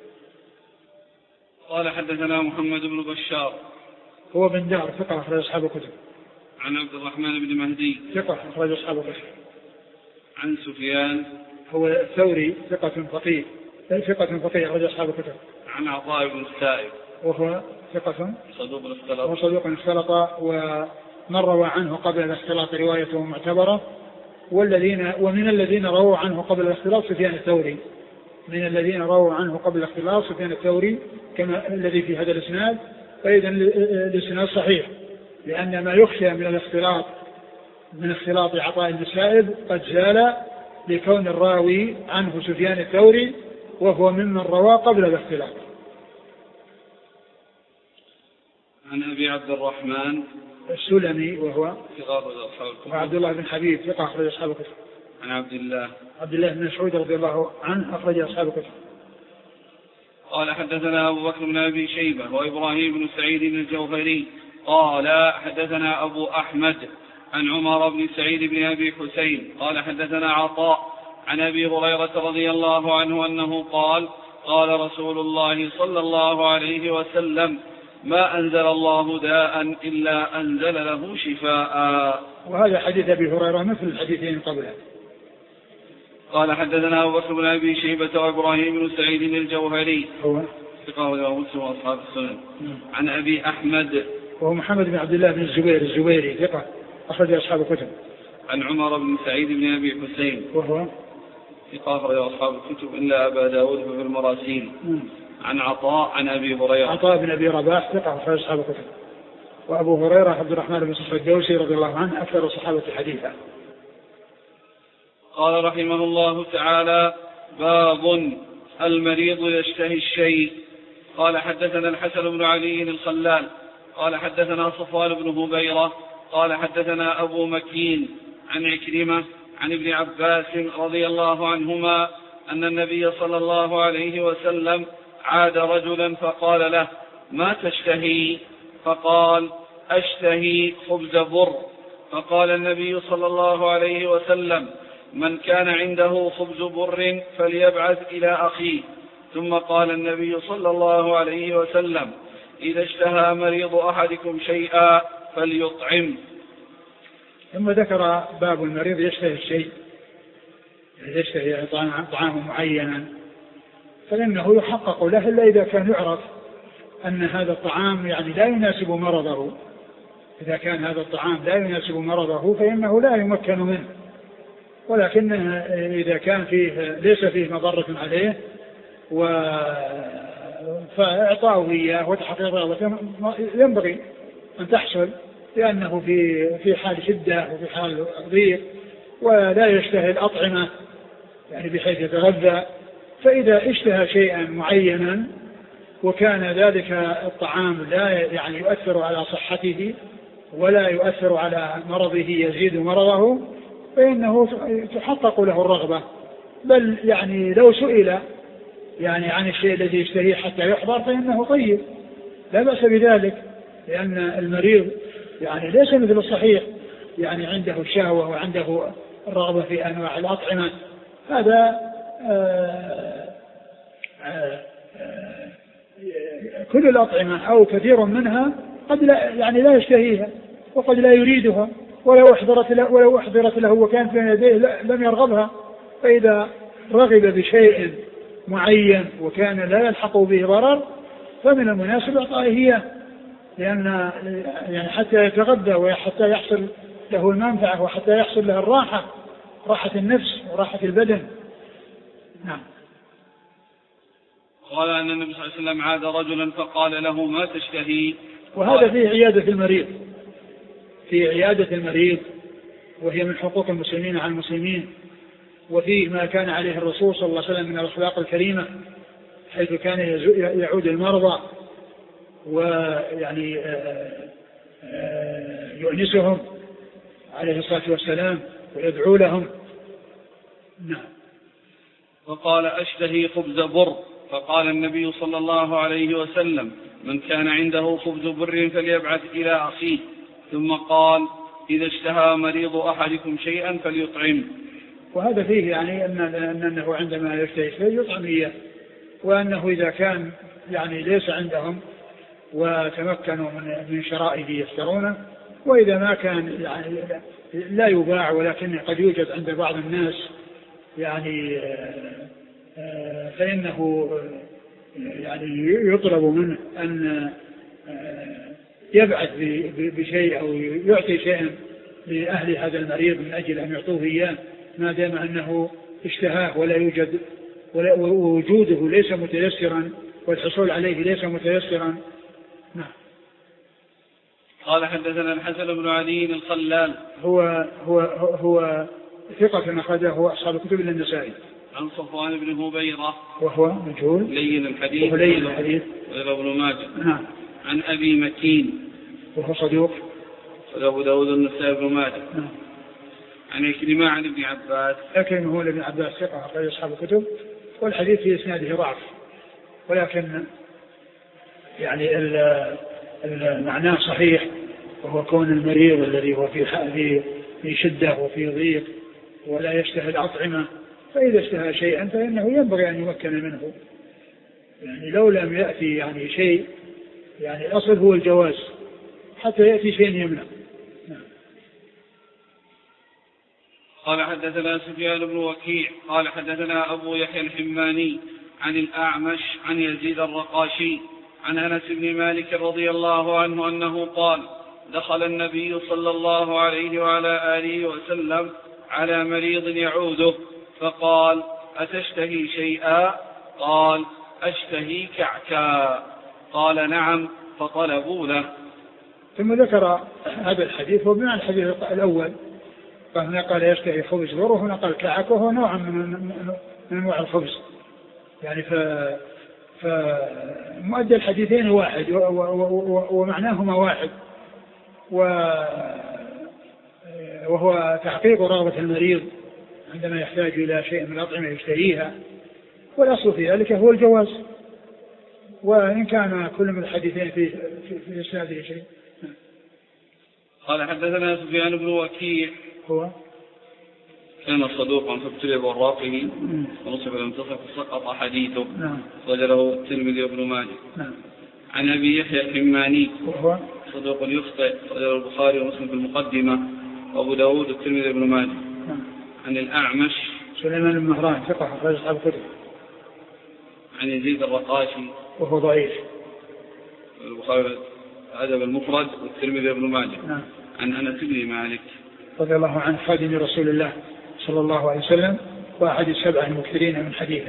قال حدثنا محمد بن بشار هو بن دار ثقة أخرج أصحاب الكتب. عن عبد الرحمن بن مهدي ثقة أخرج أصحاب الكتب. عن سفيان هو الثوري ثقة فقيه ثقة فقيه أخرج أصحاب الكتب. عن عطاء بن السائب وهو ثقة صدوق اختلط وصدوق اختلط، ومن روى عنه قبل الاختلاط روايته معتبرة، والذين ومن الذين رووا عنه قبل الاختلاط سفيان الثوري من الذين رووا عنه قبل الاختلاط سفيان الثوري كما الذي في هذا الاسناد. فإذا الاسناد صحيح، لأن ما يخشى من الاختلاط من اختلاط عطاء بن السائب قد زال لكون الراوي عنه سفيان الثوري وهو ممن روى قبل الاختلاط. عن أبي عبد الرحمن السلمي وهو وعبد الله بن حبيب ثقة أخرج أصحاب الكتب. عن عبد الله عبد الله بن مسعود رضي الله عنه أخرج أصحاب الكتب. قال حدثنا أبو بكر بن أبي شيبة وإبراهيم بن سعيد الجوهري قال حدثنا أبو أحمد عن عمر بن سعيد بن أبي حسين قال حدثنا عطاء عن أبي هريرة رضي الله عنه أنه قال قال رسول الله صلى الله عليه وسلم ما أنزل الله داء إلا أنزل له شفاء. وهذا حديث أبي هريرة مثل الحديثين قبله. قال حدثنا أبو بكر بن أبي شيبة وإبراهيم بن سعيد الجوهري هو ثقة ومسلم وأصحاب السنن. عن أبي أحمد وهو محمد بن عبد الله بن الزبير الزبيري ثقة أخرج أصحاب الكتب. عن عمر بن سعيد بن أبي حسين وهو ثقة أخرج أصحاب الكتب إلا أبا داود في المراسيل. عن عطاء عن أبي هريرة عطاء بن أبي رباح ثقة أخرج أصحاب الكتب. وأبو هريرة عبد الرحمن بن صخر الدوسي رضي الله عنه أكثر الصحابة حديثا. قال رحمه الله تعالى: باب المريض يشتهي الشيء. قال حدثنا الحسن بن علي الخلال قال حدثنا صفوان بن هبيرة قال حدثنا أبو مكين عن عكرمة عن ابن عباس رضي الله عنهما أن النبي صلى الله عليه وسلم عاد رجلا فقال له: ما تشتهي؟ فقال: أشتهي خبز بر. فقال النبي صلى الله عليه وسلم: من كان عنده خبز بر فليبعث إلى أخيه. ثم قال النبي صلى الله عليه وسلم: إذا اشتهى مريض أحدكم شيئا فليطعم. ثم ذكر باب المريض يشتهي الشيء، يشتهي طعاما معينا، فإنه يحقق له إلا إذا كان يعرف أن هذا الطعام يعني لا يناسب مرضه. إذا كان هذا الطعام لا يناسب مرضه فإنه لا يمكن منه، ولكن إذا كان فيه ليس فيه مضرة عليه فإعطاؤه إياه وتحقيق رغبته ينبغي أن تحصل، لأنه في في حال شدة وفي حال ضيق ولا يشتهي الأطعمة يعني بحيث يتغذى. فإذا اشتهى شيئا معينا وكان ذلك الطعام لا يعني يؤثر على صحته ولا يؤثر على مرضه يزيد مرضه فإنه تحقق له الرغبة. بل يعني لو سئل يعني عن الشيء الذي يشتهيه حتى يحضر فإنه طيب، لا بأس بذلك، لأن المريض يعني ليس مثل الصحيح يعني عنده الشهوة وعنده الرغبة في أنواع الأطعمة. هذا آآ آآ آآ كل الأطعمة أو كثير منها قد لا يعني لا يشتهيها وقد لا يريدها، ولو أحضرت له ولو أحضرت له وكان في يديه لم يرغبها. فإذا رغب بشيء معين وكان لا يلحق به ضرر فمن المناسب إعطائه إياه، لأن يعني حتى يتغذى وحتى يحصل له المنفعة وحتى يحصل له الراحة، راحة النفس وراحة البدن. نعم. قال أن النبي صلى الله عليه وسلم عاد رجلا فقال له: ما تشتهي؟ وهذا في عيادة المريض، في عيادة المريض وهي من حقوق المسلمين على المسلمين، وفي ما كان عليه الرسول صلى الله عليه وسلم من الأخلاق الكريمة، حيث كان يعود المرضى ويعني يؤنسهم عليه الصلاة والسلام ويدعو لهم. نعم. وقال: أشتهي خبز بر. فقال النبي صلى الله عليه وسلم: من كان عنده خبز بر فليبعث إلى أخيه. ثم قال: إذا اشتهى مريض أحدكم شيئا فليطعم. وهذا فيه يعني أن أنه عندما يشتهي شيء يطعم إياه، وأنه إذا كان يعني ليس عندهم وتمكنوا من شرائه يشترونه، وإذا ما كان يعني لا يباع ولكن قد يوجد عند بعض الناس يعني فإنه يعني يطلب منه أن يبعث بشيء أو يعطي شيئا لأهل هذا المريض من أجل أن يعطوه إياه، ما دام أنه اشتهاه ولا يوجد ووجوده ليس متيسرا والحصول عليه ليس متيسرا. نعم. قال حدثنا الحسن بن علي الخلال هو هو هو ثقة أخرجه أصحاب الكتب إلا النسائي. عن صفوان بن هبيرة وهو مجهول لين الحديث ولين الحديث وغير ابن ماجه. نعم. عن أبي مكين وهو صدوق أبو داود النسائي بن ماجه. نعم. عن عكرمة عن ابن عباس. لكن هو ابن عباس ثقة أخرج أصحاب الكتب، والحديث في إسناده ضعف، ولكن يعني المعنى صحيح، وهو كون المريض الذي هو في في شدة وفي ضيق ولا يشتهي الأطعمة، فإذا اشتهى شيئا فإنه ينبغي أن يمكن منه، يعني لو لم يأتي يعني شيء يعني الأصل هو الجواز حتى يأتي شيء يمنع. نعم. قال حدثنا سفيان بن وكيع قال حدثنا أبو يحيى الحماني عن الأعمش عن يزيد الرقاشي عن أنس بن مالك رضي الله عنه أنه قال: دخل النبي صلى الله عليه وعلى آله وسلم على مريض يعوده فقال: أتشتهي شيئا؟ قال: أشتهي كعكا. قال: نعم. فطلبوا له. ثم ذكر هذا الحديث وبمعنى الحديث الأول هنا قال يشتهي خبز بر وهنا قال كعك وهو نوع من أنواع الخبز يعني. ف فمؤدى الحديثين واحد ومعناهما واحد، وهو تحقيق رغبة المريض عندما يحتاج إلى شيء من الأطعمة يشتهيها، والأصل في ذلك هو الجواز، وإن كان كل من الحديثين في في إسناده شيء. قال حدثنا سفيان بن وكيع هو كان صدوقا فابتلي بوراقه ونصب المنتصف فسقط حديثه. نعم. وجره الترمذي وابن ماجه. نعم. عن أبي يحيى الحماني وهو صدوق يخطئ، وجره البخاري ومسلم في المقدمة وأبو داود والترمذي وابن ماجه. نعم. عن الأعمش سليمان بن مهران ثقة أخرج أصحاب الكتب. عن يزيد الرقاشي وهو ضعيف، البخاري الأدب المفرد والترمذي وابن ماجه. نعم. عن أنس بن مالك رضي الله عنه خادم رسول الله صلى الله عليه وسلم وأحد السبعة المكثرين من حديثه.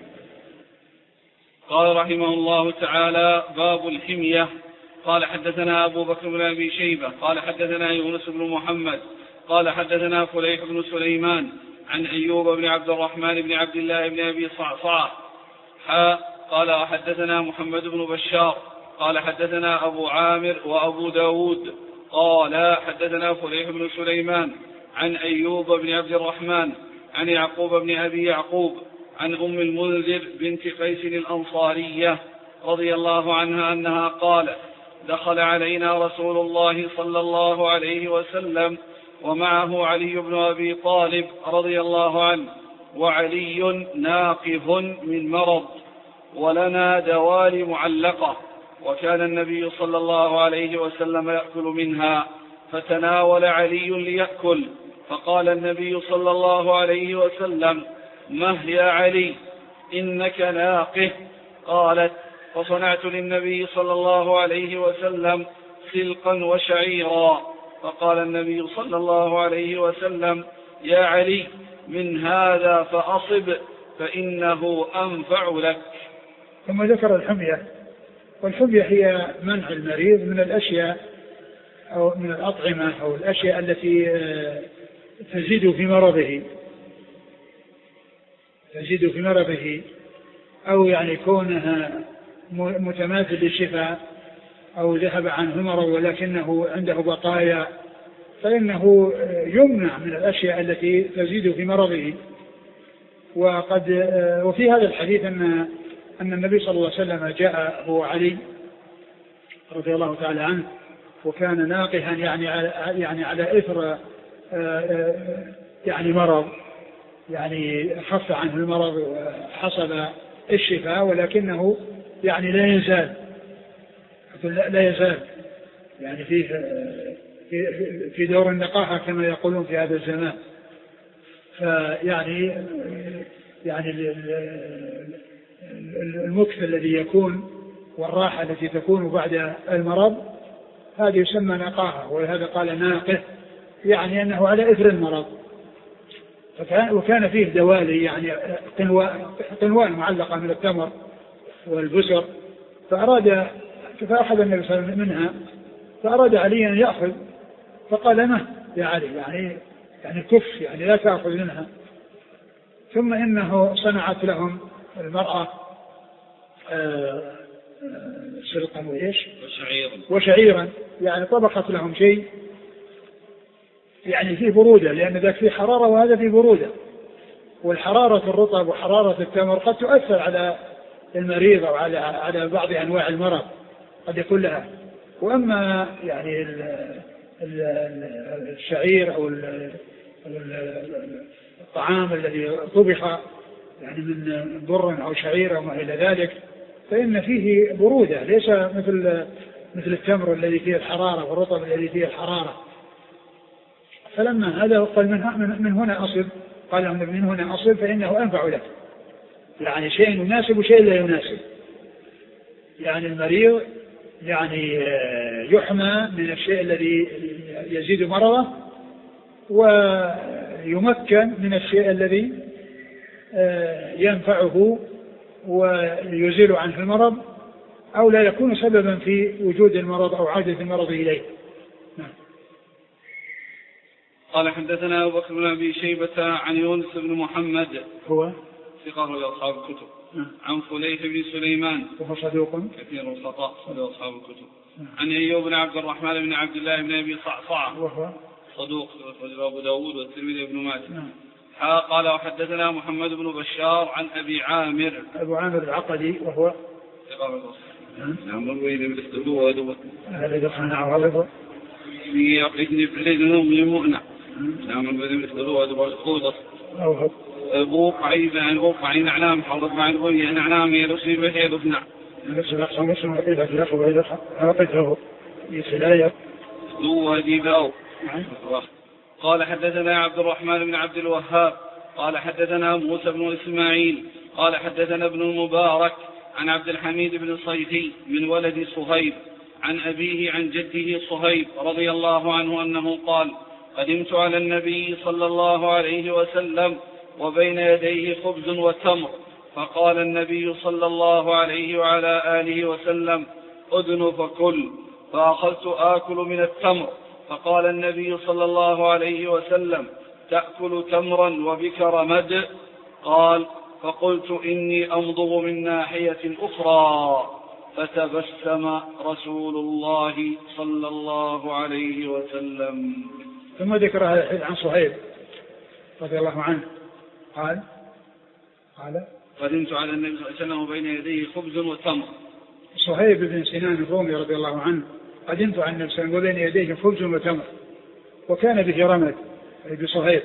قال رحمه الله تعالى: باب الحمية. قال حدثنا أبو بكر بن أبي شيبة قال حدثنا يونس بن محمد قال حدثنا فليح بن سليمان عن أيوب بن عبد الرحمن بن عبد الله بن أبي صعصعة قال حدثنا محمد بن بشار قال حدثنا أبو عامر وأبو داود قال حدثنا فليح بن سليمان عن أيوب بن عبد الرحمن عن يعقوب بن أبي يعقوب عن أم المنذر بنت قيس الأنصارية رضي الله عنها أنها قالت: دخل علينا رسول الله صلى الله عليه وسلم ومعه علي بن أبي طالب رضي الله عنه، وعلي ناقف من مرض، ولنا دوال معلقة، وكان النبي صلى الله عليه وسلم يأكل منها، فتناول علي ليأكل، فقال النبي صلى الله عليه وسلم: مه يا علي إنك ناقه. قالت: فصنعت للنبي صلى الله عليه وسلم سلقا وشعيرا، فقال النبي صلى الله عليه وسلم: يا علي من هذا فأصب فإنه أنفع لك. ثم ذكر الحمية، والحمية هي منع المريض من الأشياء أو من الأطعمة أو الأشياء التي تزيد في مرضه تزيد في مرضه أو يعني كونها متماثل للشفاء أو ذهب عنه مرض ولكنه عنده بقايا، فإنه يمنع من الأشياء التي تزيد في مرضه. وقد وفي هذا الحديث أن أن النبي صلى الله عليه وسلم جاء هو علي رضي الله تعالى عنه، وكان ناقها يعني على يعني على إثر يعني مرض، يعني خف عنه المرض وحصل الشفاء، ولكنه يعني لا يزال لا يزال يعني في في دور النقاهة كما يقولون في هذا الزمان. فيعني يعني المكث الذي يكون والراحة التي تكون بعد المرض هذه يسمى نقاهة، ولهذا قال ناقه يعني أنه على إثر المرض. وكان فيه دوالي يعني قنوان معلقة من التمر والبسر، فأراد فأخذ النبي صلى الله عليه وسلم منها، فأراد علي أن يأخذ، فقال: ما يا علي يعني يعني كف يعني لا تأخذ منها. ثم إنه صنعت لهم المرأة سلقا وإيش وشعيرا وشعيرا يعني طبخت لهم شيء يعني فيه برودة، لأن ذاك فيه حرارة وهذا فيه برودة، والحرارة الرطب وحرارة التمر قد تؤثر على المريض أو على على بعض أنواع المرض قد يكون لها. وأما يعني الشعير أو الطعام الذي طبخ يعني من بر أو شعير أو ما إلى ذلك فإن فيه برودة، ليس مثل مثل التمر الذي فيه الحرارة والرطب الذي فيه الحرارة. فلما هذا قال من, من هنا أصب، قال من هنا أصب فإنه أنفع لك، يعني شيء يناسب وشيء لا يناسب. يعني المريض يعني يحمى من الشيء الذي يزيد مرضه، ويمكن من الشيء الذي ينفعه ويزيل عنه المرض أو لا يكون سببا في وجود المرض أو عادة المرض إليه. قال حدثنا أبو بكر بن أبي شيبة عن يونس بن محمد هو ثقة لأصحاب الكتب. نعم. عن فليح بن سليمان وهو صدوق كثير الخطأ لأصحاب الكتب. نعم. عن أيوب بن عبد الرحمن بن عبد الله بن أبي صعصعة وهو صدوق أبو داود والترمذي بن ماجه. نعم. قال وحدثنا محمد بن بشار عن أبي عامر أبو عامر العقدي وهو ثقة لأصحاب. نعم. وإذا بالاستدوء ودوة هذا دخلنا عرضه يقتني في الإذن لمؤنع. نعم. وإذا بالاستدوء ودوة أوهب بوق عيب عن بوق عين أعلام حرب عن غني أن أعلام يرسل به يدفنع نفس الأقصى مسلم وقيل في الأخوة إذا عقده يسلايا دو هديباو. قال حدثنا عبد الرحمن بن عبد الوهاب قال حدثنا موسى بن إسماعيل قال حدثنا ابن المبارك عن عبد الحميد بن صيفي من ولد صهيب عن أبيه عن جده صهيب رضي الله عنه أنه قال قدمت على النبي صلى الله عليه وسلم وبين يديه خبز وتمر فقال النبي صلى الله عليه وعلى آله وسلم أذن فكل فأخذت آكل من التمر فقال النبي صلى الله عليه وسلم تأكل تمرا وبك رمد قال فقلت إني أمضغ من ناحية أخرى فتبسم رسول الله صلى الله عليه وسلم. ثم ذكر هذا الحديث عن صهيب رضي الله عنه قال قال قدمت على النبي صلى الله عليه وسلم وبين يديه خبز وتمر. صهيب بن سنان الرومي رضي الله عنه قدمت على النبي صلى الله عليه وسلم وبين يديه خبز وتمر وكان به رمد أي بصهيب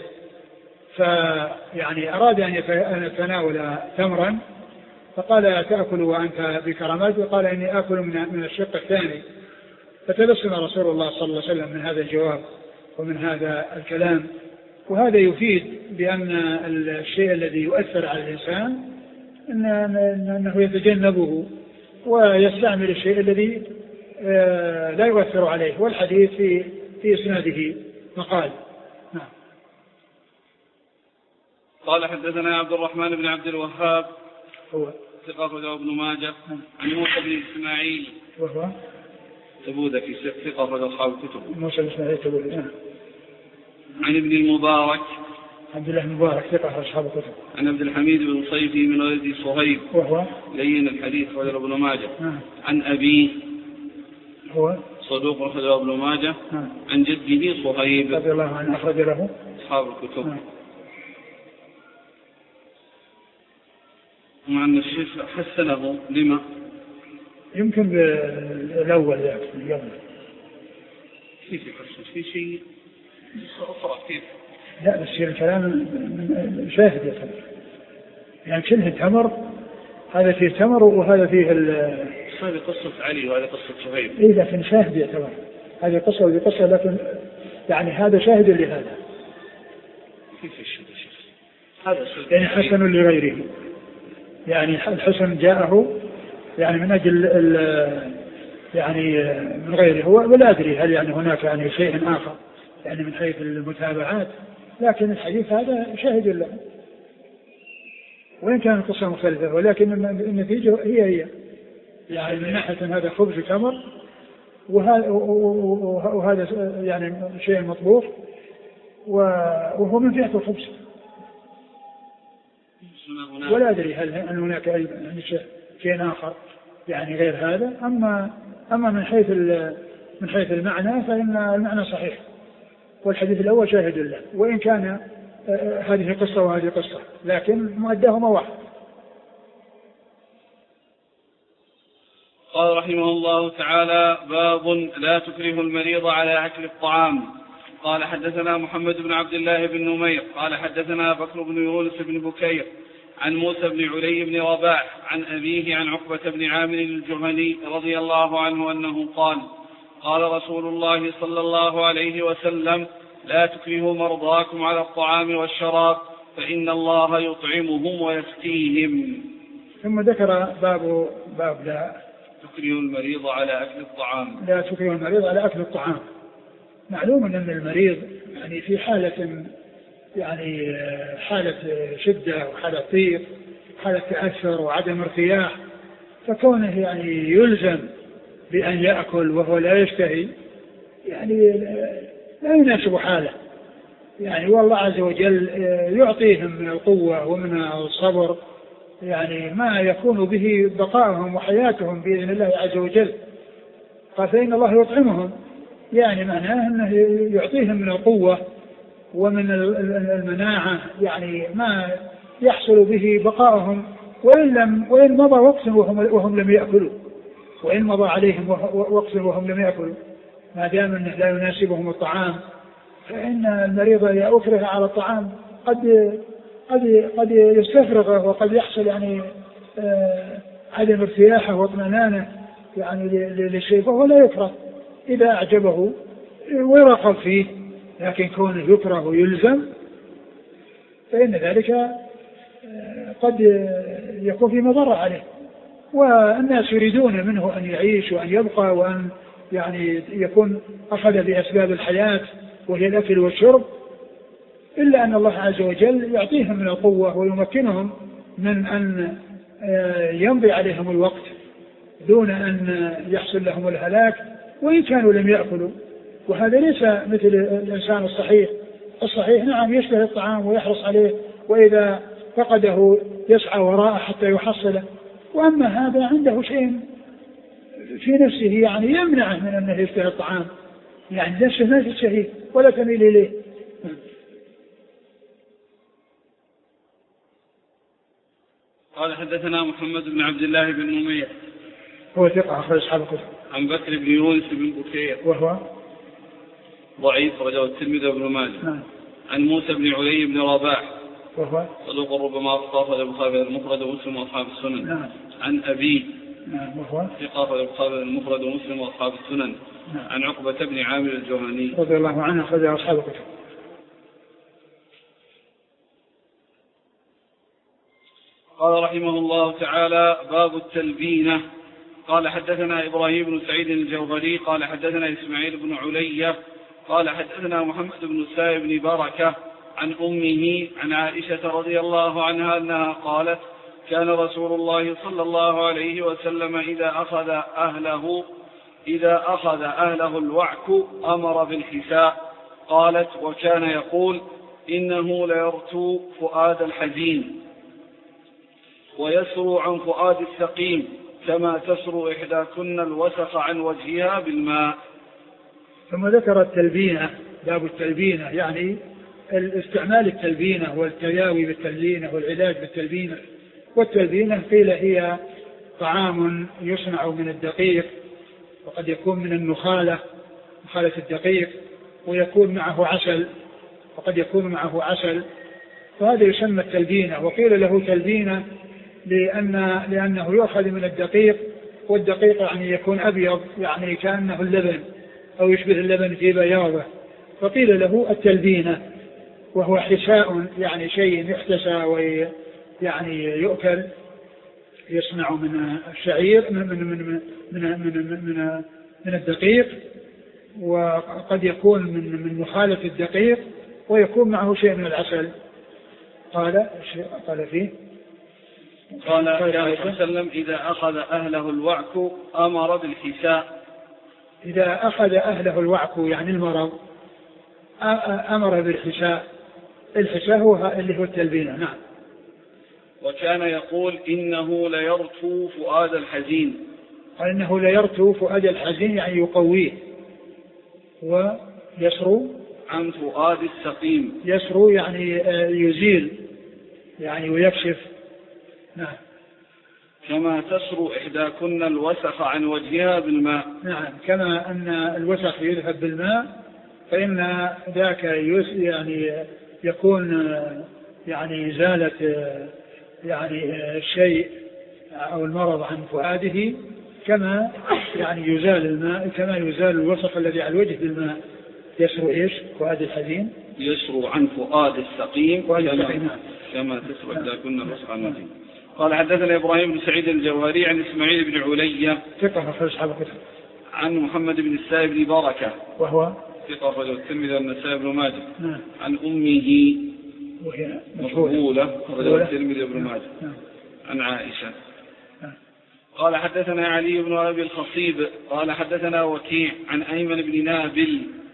فيعني أراد أن يتناول تمرا فقال تأكل وأنت بك رمد وقال إني آكل من الشق الثاني فتبسم رسول الله صلى الله عليه وسلم من هذا الجواب ومن هذا الكلام. وهذا يفيد بأن الشيء الذي يؤثر على الإنسان أنه يتجنبه ويستعمل الشيء الذي لا يؤثر عليه. والحديث في في إسناده مقال. نعم. قال حدثنا عبد الرحمن بن عبد الوهاب هو ثقة ابن ماجه عن موسى بن إسماعيل وهو تبوذ في ثقة أصحاب الكتب. موسى بن إسماعيل تبوذ. عن ابن المبارك عبد الله المبارك ثقة أصحاب الكتب. عن عبد الحميد بن صيفي من ولد صهيب وهو لين الحديث رجل ابن ماجه. نعم. عن أبيه هو صدوق رجل ابن ماجه. نعم. عن جده صهيب رضي الله عنه أخرج له أصحاب الكتب. نعم. مع أن الشيخ حسنه لما يمكن بالأول ذاك اليوم كيف يحسن في شيء أخرى كيف لا بس الكلام شاهد يا تمر يعني كله تمر هذا فيه تمر وهذا فيه هذه قصة علي وهذه قصة صهيب. إيه لكن شاهد يا تمر هذه قصة وهذه قصة لكن يعني هذا شاهد لهذا. كيف الشيء هذا يعني حسن لغيره يعني الحسن جاءه يعني من أجل يعني من غيره ولا أدري هل يعني هناك يعني شيء آخر يعني من حيث المتابعات لكن الحديث هذا شاهد له وإن كانت القصة مختلفة ولكن النتيجة هي هي يعني من ناحية هذا خبز تمر وهذا يعني شيء مطبوخ وهو من فئة الخبز ولا أدري هل هناك يعني شيء آخر يعني غير هذا. أما أما من حيث من حيث المعنى فإن المعنى صحيح والحديث الأول شاهد له وإن كان هذه قصة وهذه قصة لكن مؤداهما واحد. قال رحمه الله تعالى باب لا تكره المريض على أكل الطعام. قال حدثنا محمد بن عبد الله بن نمير قال حدثنا بكر بن يونس بن بكير عن موسى بن علي بن رباح عن أبيه عن عقبة بن عامر الجهني رضي الله عنه أنه قال قال رسول الله صلى الله عليه وسلم لا تكرهوا مرضاكم على الطعام والشراب فإن الله يطعمهم ويسقيهم. ثم ذكر باب باب لا تكره المريض على أكل الطعام. لا تكره المريض على أكل الطعام. معلوم أن المريض يعني في حالة يعني حالة شدة وحالة ضيق حالة تأثر وعدم ارتياح فكونه يعني يلزم بأن يأكل وهو لا يشتهي يعني لا يناسب حاله يعني والله عز وجل يعطيهم من القوة ومن الصبر يعني ما يكون به بقائهم وحياتهم بإذن الله عز وجل. قال فإن الله يطعمهم، يعني معناه أنه يعطيهم من القوة ومن المناعة يعني ما يحصل به بقائهم، وإن لم وإن مضى وقت وهم, وهم لم يأكلوا، وإن مضى عليهم وقت وهم لم يأكلوا، ما دام أنه لا يناسبهم الطعام، فإن المريض إذا أكره على الطعام قد قد قد يستفرغه وقد يحصل يعني آه عدم ارتياحه واطمئنانه يعني للشيء، فهو لا يكره إذا أعجبه ويرغب فيه، لكن كونه يكره ويلزم فإن ذلك آه قد يكون في مضرة عليه. والناس يريدون منه أن يعيش وأن يبقى وأن يعني يكون أخذ بأسباب الحياة وهي الأكل والشرب، إلا أن الله عز وجل يعطيهم من القوة ويمكنهم من أن يمضي عليهم الوقت دون أن يحصل لهم الهلاك وإن كانوا لم يأكلوا. وهذا ليس مثل الإنسان الصحيح. الصحيح نعم يشبه الطعام ويحرص عليه، وإذا فقده يسعى وراءه حتى يحصله، وأما هذا عنده شيء في نفسه يعني يمنعه من أنه يشتهي الطعام، يعني نفسه ما تشتهيه ولا تميل إليه. قال حدثنا محمد بن عبد الله بن أمية هو ثقة أخرج أصحاب الكتب. عن بكر بن يونس بن بكير وهو ضعيف رجل الترمذي وابن ماجه. نعم. عن موسى بن علي بن رباح وهو صدوق ربما أخطأ البخاري المفرد ومسلم وأصحاب السنن. نعم. عن أبيه نعم. وهو ثقة البخاري المفرد ومسلم وأصحاب السنن. نعم. عن عقبة بن عامر الجهني رضي الله عنه أخرج أصحاب الكتب. قال رحمه الله تعالى: باب التلبينة. قال حدثنا إبراهيم بن سعيد الجوهري قال حدثنا إسماعيل بن علية قال حدثنا محمد بن سائب بن بركة عن أمه عن عائشة رضي الله عنها أنها قالت: كان رسول الله صلى الله عليه وسلم إذا أخذ أهله إذا أخذ أهله الوعك أمر بالحساء. قالت: وكان يقول: إنه ليرتو فؤاد الحزين ويسرو عن فؤاد السقيم كما تسرو إحداكن الوسخ عن وجهها بالماء. ثم ذكر التلبينة، باب التلبينة يعني الاستعمال التلبينة والتداوي بالتلبينة والعلاج بالتلبينة. والتلبينة قيل هي طعام يصنع من الدقيق، وقد يكون من النخالة نخالة الدقيق، ويكون معه عسل، وقد يكون معه عسل، فهذا يسمى التلبينة. وقيل له تلبينة لأن لأنه يؤخذ من الدقيق، والدقيق يعني يكون أبيض يعني كأنه اللبن أو يشبه اللبن في بياضه، فقيل له التلبينة. وهو حساء يعني شيء يحتسى ويعني يؤكل، يصنع من الشعير من من من من من, من, من الدقيق، وقد يكون من من نخالة الدقيق، ويكون معه شيء من العسل. قال قال فيه قال صلى الله عليه وسلم: إذا أخذ أهله الوعك أمر بالحساء. إذا أخذ أهله الوعك يعني المرض أمر بالحساء. الحساء هو اللي هو التلبينة. نعم. وكان يقول: إنه ليرتو فؤاد الحزين. قال إنه ليرتو فؤاد الحزين يعني يقويه. ويسرو عن فؤاد السقيم. يسرو يعني يزيل يعني ويكشف. نعم. كما تسرو إحداكن الوسخ عن وجهها بالماء. نعم. كما أن الوسخ يذهب بالماء، فإن ذاك يعني يكون يعني إزالة يعني الشيء أو المرض عن فؤاده، كما يعني يزال الماء، كما يزال الوسخ الذي على الوجه بالماء. يسرو إيش؟ فؤاد الحزين. يسرو عن فؤاد السقيم. فؤاد السقيم. كما تسرو إحداكن الوسخ عن وجهها. قال حدثنا إبراهيم بن سعيد الجوهري عن إسماعيل بن علية ثقة أخرج أصحاب الكتب. عن محمد بن السائب بن بركة وهو ثقة أخرج الترمذي والنسائي بن ماجه. نعم. عن أمه وهي مقبولة أخرج الترمذي وابن ماجه. نعم. عن عائشة. نعم. قال حدثنا علي بن أبي الخصيب قال حدثنا وكيع عن أيمن بن نابل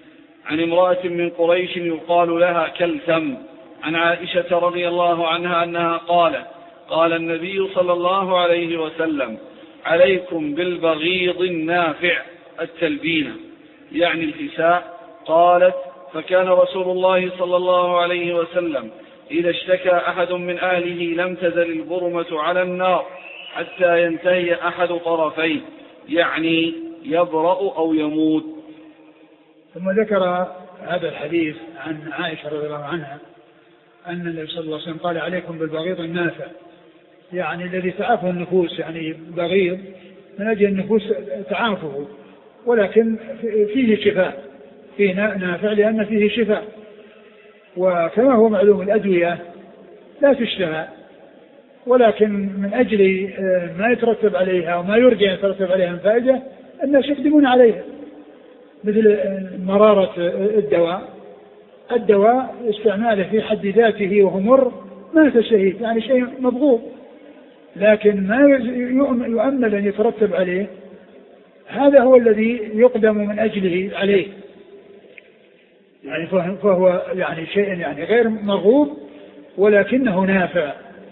عن امرأة من قريش يقال لها كلثم عن عائشة رضي الله عنها أنها قالت قال النبي صلى الله عليه وسلم عليكم بالبغيض النافع التلبينة يعني الكساء. قالت فكان رسول الله صلى الله عليه وسلم إذا اشتكى أحد من أهله لم تزل البرمة على النار حتى ينتهي أحد طرفيه يعني يبرأ أو يموت. ثم ذكر هذا الحديث عن عائشة رضي الله عنها أن النبي صلى الله عليه وسلم قال عليكم بالبغيض النافع يعني الذي تعافه النفوس، يعني بغيض من أجل النفوس تعافه ولكن فيه شفاء، فيه نافع لأن فيه شفاء. وكما هو معلوم الأدوية لا تشتهى ولكن من أجل ما يترتب عليها وما يرجع يترتب عليها من فائدة الناس يقدمون عليها، مثل مرارة الدواء. الدواء استعماله في حد ذاته وهو مر ما تشتهي يعني شيء مبغوض، لكن ما يؤمل أن يترتب عليه هذا هو الذي يقدم من أجله عليه، يعني فهو يعني شيء يعني غير مرغوب ولكنه نافع،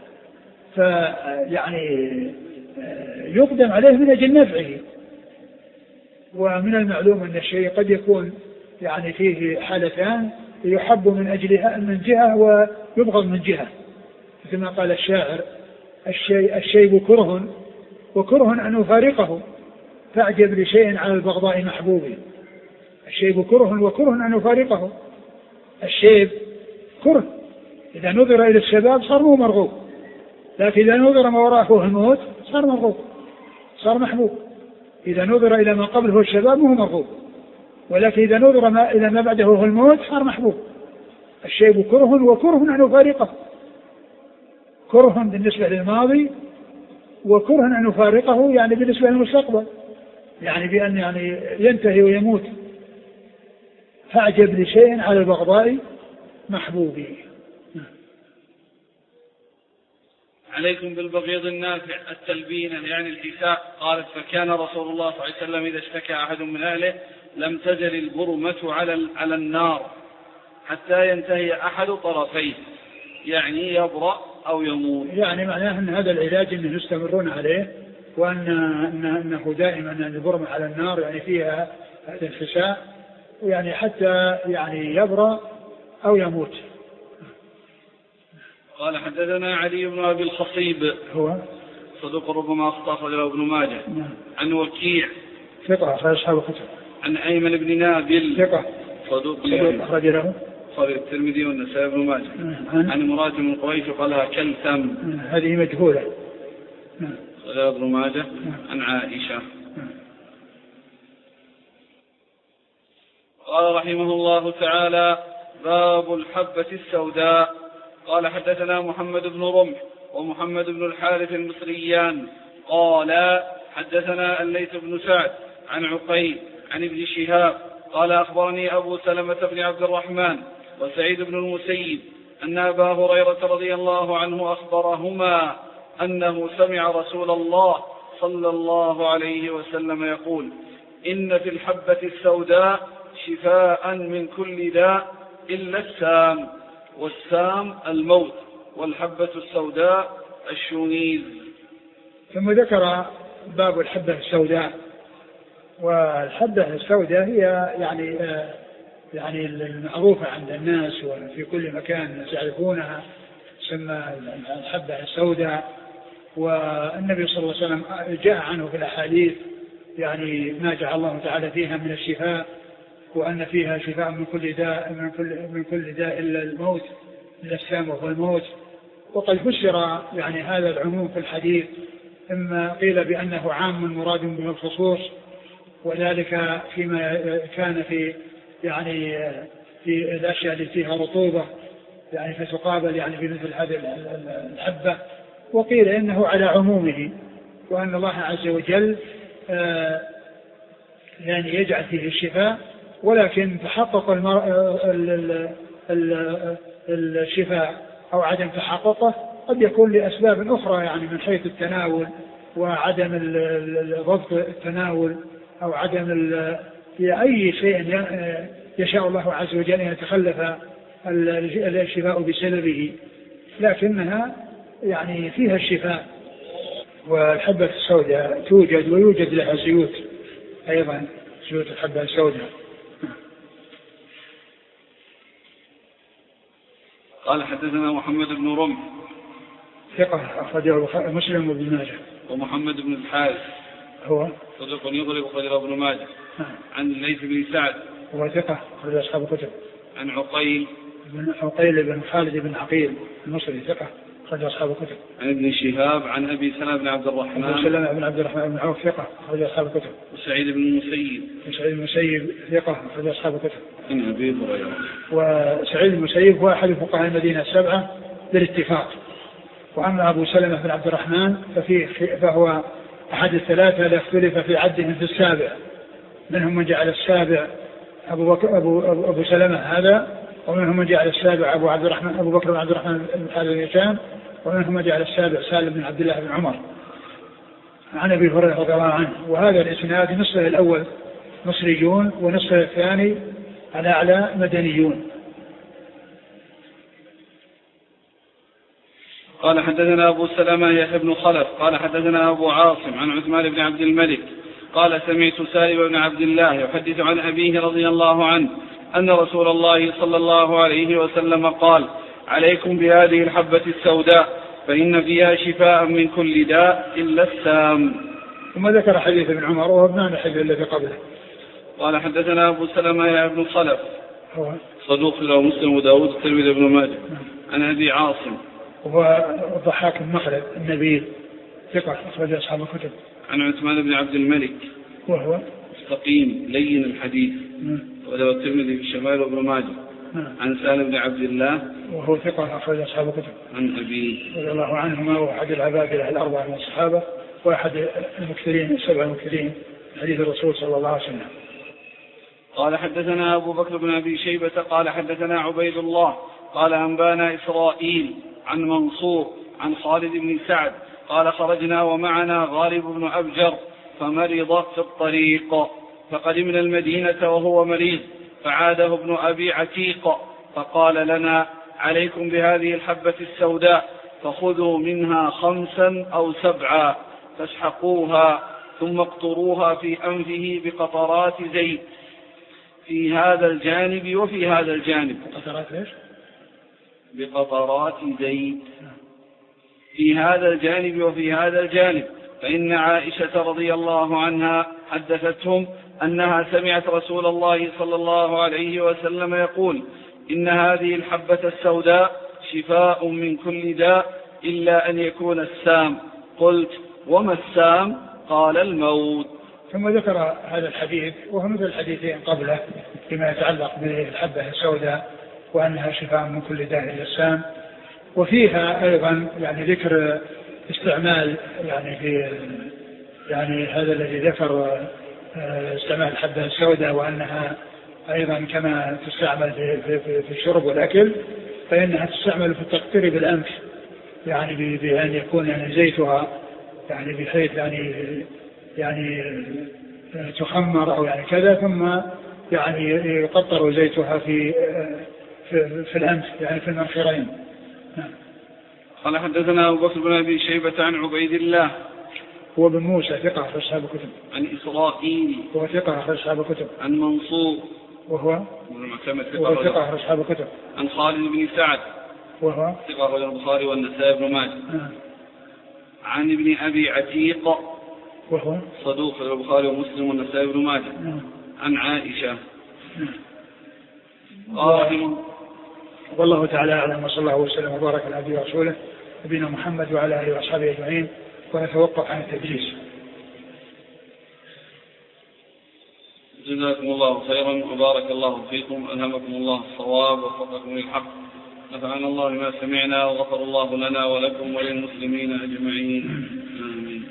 فيعني يقدم عليه من أجل نفعه. ومن المعلوم أن الشيء قد يكون يعني فيه حالتان يحب من أجلها من جهة ويبغض من جهة، كما قال الشاعر الشيء الشيب كره وكره أن يفارقه فأعجب لشيء على البغضاء محبوبه. الشيب كره وكره أن يفارقه. الشيب كره إذا نظر إلى الشباب صار مو مرغوب، لكن إذا نظر ما وراءه الموت صار مرغوب صار محبوب. إذا نظر إلى ما قبله الشباب مو مرغوب، ولكن إذا نظر ما إلى ما بعده هو الموت صار محبوب. الشيب كره وكره أن يفارقه، كره بالنسبة للماضي وكره أن يفارقه يعني بالنسبة للمستقبل، يعني بأن يعني ينتهي ويموت. فأعجب لشيء على البغضاء محبوبه. عليكم بالبغيض النافع التلبينة يعني الكساء. قالت فكان رسول الله صلى الله عليه وسلم إذا اشتكى أحد من أهله لم تزل البرمة على على النار حتى ينتهي أحد طرفيه يعني يبرأ أو يموت. يعني معناه أن هذا العلاج أنه يستمرون عليه، وأن أنه دائما أن البرمة على النار يعني فيها هذا الكساء يعني حتى يعني يبرأ أو يموت. قال حدثنا علي بن أبي الخصيب هو صدوق ربما أخطأ أخرجه ابن ماجه. نعم. عن وكيع ثقة أخرج أصحاب الكتب. عن أيمن بن نابل ثقة صدوق أخرج له الترمذي والنسائي بن ماجه. عن, عن امرأة من قريش قالها كلثم هذه مجهولة. أخرجه ابن ماجه. عن عائشة. قال رحمه الله تعالى باب الحبة السوداء. قال حدثنا محمد بن رمح ومحمد بن الحارث المصريان قال حدثنا الليث بن سعد عن عقيل عن ابن شهاب قال أخبرني أبو سلمة بن عبد الرحمن وسعيد بن المسيب أن أبا هريرة رضي الله عنه أخبرهما أنه سمع رسول الله صلى الله عليه وسلم يقول إن في الحبة السوداء شفاء من كل داء إلا السام، والسام الموت، والحبة السوداء الشونيز. ثم ذكر باب الحبة السوداء. والحبة السوداء هي يعني يعني المعروفة عند الناس وفي كل مكان يعرفونها، تسمى الحبة السوداء. والنبي صلى الله عليه وسلم جاء عنه في الأحاديث يعني ما جعل الله تعالى فيها من الشفاء، وأن فيها شفاء من كل داء من كل من كل داء إلا الموت، إلا السام وهو الموت. وقد فسر يعني هذا العموم في الحديث، إما قيل بأنه عام مراد به الخصوص، وذلك فيما كان في يعني في الأشياء التي فيها رطوبة يعني فتقابل يعني بمثل هذه الحبة. وقيل إنه على عمومه، وأن الله عز وجل يعني يجعل فيه الشفاء، ولكن تحقق الشفاء أو عدم تحققه قد يكون لأسباب أخرى، يعني من حيث التناول وعدم ضبط التناول، أو عدم في أي شيء يشاء الله عز وجل أن يتخلف الشفاء بسببه، لكنها يعني فيها الشفاء. والحبة السوداء توجد ويوجد لها زيوت أيضا، زيوت الحبة السوداء. قال حدثنا محمد بن رمح ثقة أخرجه مسلم وابن ماجه. ومحمد بن الحارث هو صدوق يغلب أخرجه ابن ماجه. عن الليث بن سعد هو ثقة أخرج أصحاب الكتب. عن عقيل بن عقيل بن خالد بن عقيل المصري ثقة أخرج أصحاب الكتب. عن ابن شهاب عن أبي سلمة بن عبد الرحمن أبي سلمة بن عبد الرحمن بن عوف ثقة أخرج أصحاب الكتب. وسعيد بن المسيب وسعيد بن المسيب ثقة أخرج أصحاب الكتب. عن أبي هريرة. وسعيد بن المسيب هو أحد فقهاء المدينة السبعة بالاتفاق. وأما أبو سلمة بن عبد الرحمن ففيه فهو أحد الثلاثة لا اختلف في عدهم في السابع، منهم من جعل السابع أبو بكر أبو أبو, أبو سلمة هذا، ومنهم من جعل السابع أبو عبد الرحمن أبو بكر بن عبد الرحمن بن حارث بن هشام، ومنهم من جعل السابع سالم بن عبد الله بن عمر عن أبي هريرة رضي الله عنه. وهذا الإسناد نصفه الأول مصريون ونصفه الثاني الأعلى مدنيون. قال حدثنا أبو سلمة يحيى بن خلف قال حدثنا أبو عاصم عن عثمان بن عبد الملك قال سمعت سالم بن عبد الله يحدث عن أبيه رضي الله عنه أن رسول الله صلى الله عليه وسلم قال عليكم بهذه الحبة السوداء فإن فيها شفاء من كل داء إلا السام. ثم ذكر حديث ابن عمر وهو ابن الحديث الذي قبله. قال حدثنا أبو سلمة يحيى بن خلف هو صدوق له مسلم وداود الترمذي بن ماجه. عن أبي عاصم وهو ضحاك المخلد النبيل ثقة أخرج أصحاب الكتب. عن عثمان بن عبد الملك وهو مستقيم لين الحديث وله الترمذي في الشمال وابن ماجه. عن سالم بن عبد الله وهو ثقة أخرج أصحاب الكتب. عن أبي رضي الله عنهما وأحد العبادلة الأربعة من الصحابة وأحد المكثرين السبع المكثرين حديث الرسول صلى الله عليه وسلم. قال حدثنا أبو بكر بن أبي شيبة قال حدثنا عبيد الله قال أنبانا إسرائيل عن منصور عن خالد بن سعد قال خرجنا ومعنا غالب بن أبجر فمرض في الطريق فقدمنا المدينة وهو مريض فعاده ابن أبي عتيق فقال لنا عليكم بهذه الحبة السوداء فخذوا منها خمسا أو سبعا فاسحقوها ثم اقطروها في أنفه بقطرات زيت في هذا الجانب وفي هذا الجانب. قطرات ليش؟ بقطرات زيت في هذا الجانب وفي هذا الجانب. فإن عائشة رضي الله عنها حدثتهم أنها سمعت رسول الله صلى الله عليه وسلم يقول إن هذه الحبة السوداء شفاء من كل داء إلا أن يكون السام. قلت وما السام؟ قال الموت. ثم ذكر هذا الحديث وهو مثل الحديثين قبله فيما يتعلق بالحبة السوداء وأنها شفاء من كل داء إلا السام. وفيها أيضا يعني ذكر استعمال يعني في يعني هذا الذي ذكر استعمال الحبة السوداء وأنها أيضا كما تستعمل في, في, في الشرب والأكل فإنها تستعمل في التقطير بالأنف يعني بأن يكون يعني زيتها يعني بحيث يعني يعني تخمر أو يعني كذا ثم يعني يقطر زيتها في في, في الأنف يعني في المنخرين. قال حدثنا أبو بكر بن أبي شيبة عن عبيد الله هو بن موسى ثقة في أصحاب الكتب. عن إسرائيل هو ثقة في أصحاب الكتب. عن منصور وهو وهو ثقة في أصحاب الكتب. عن خالد بن سعد وهو ثقة رجل البخاري والنسائي بن ماجه. آه. عن ابن أبي عتيق وهو صدوق رجل البخاري ومسلم والنسائي بن ماجه. آه. عن عائشة. آه. قال والله تعالى أعلم وصلى الله وسلم وبارك على عبده ورسوله نبينا محمد وعلى آله وأصحابه أجمعين. ونتوقف عن التدليس. جزاكم الله خيرا وبارك الله فيكم. ألهمكم الله الصواب ووفقكم للحق. نفعنا الله بما سمعنا وغفر الله لنا ولكم وللمسلمين أجمعين. آمين.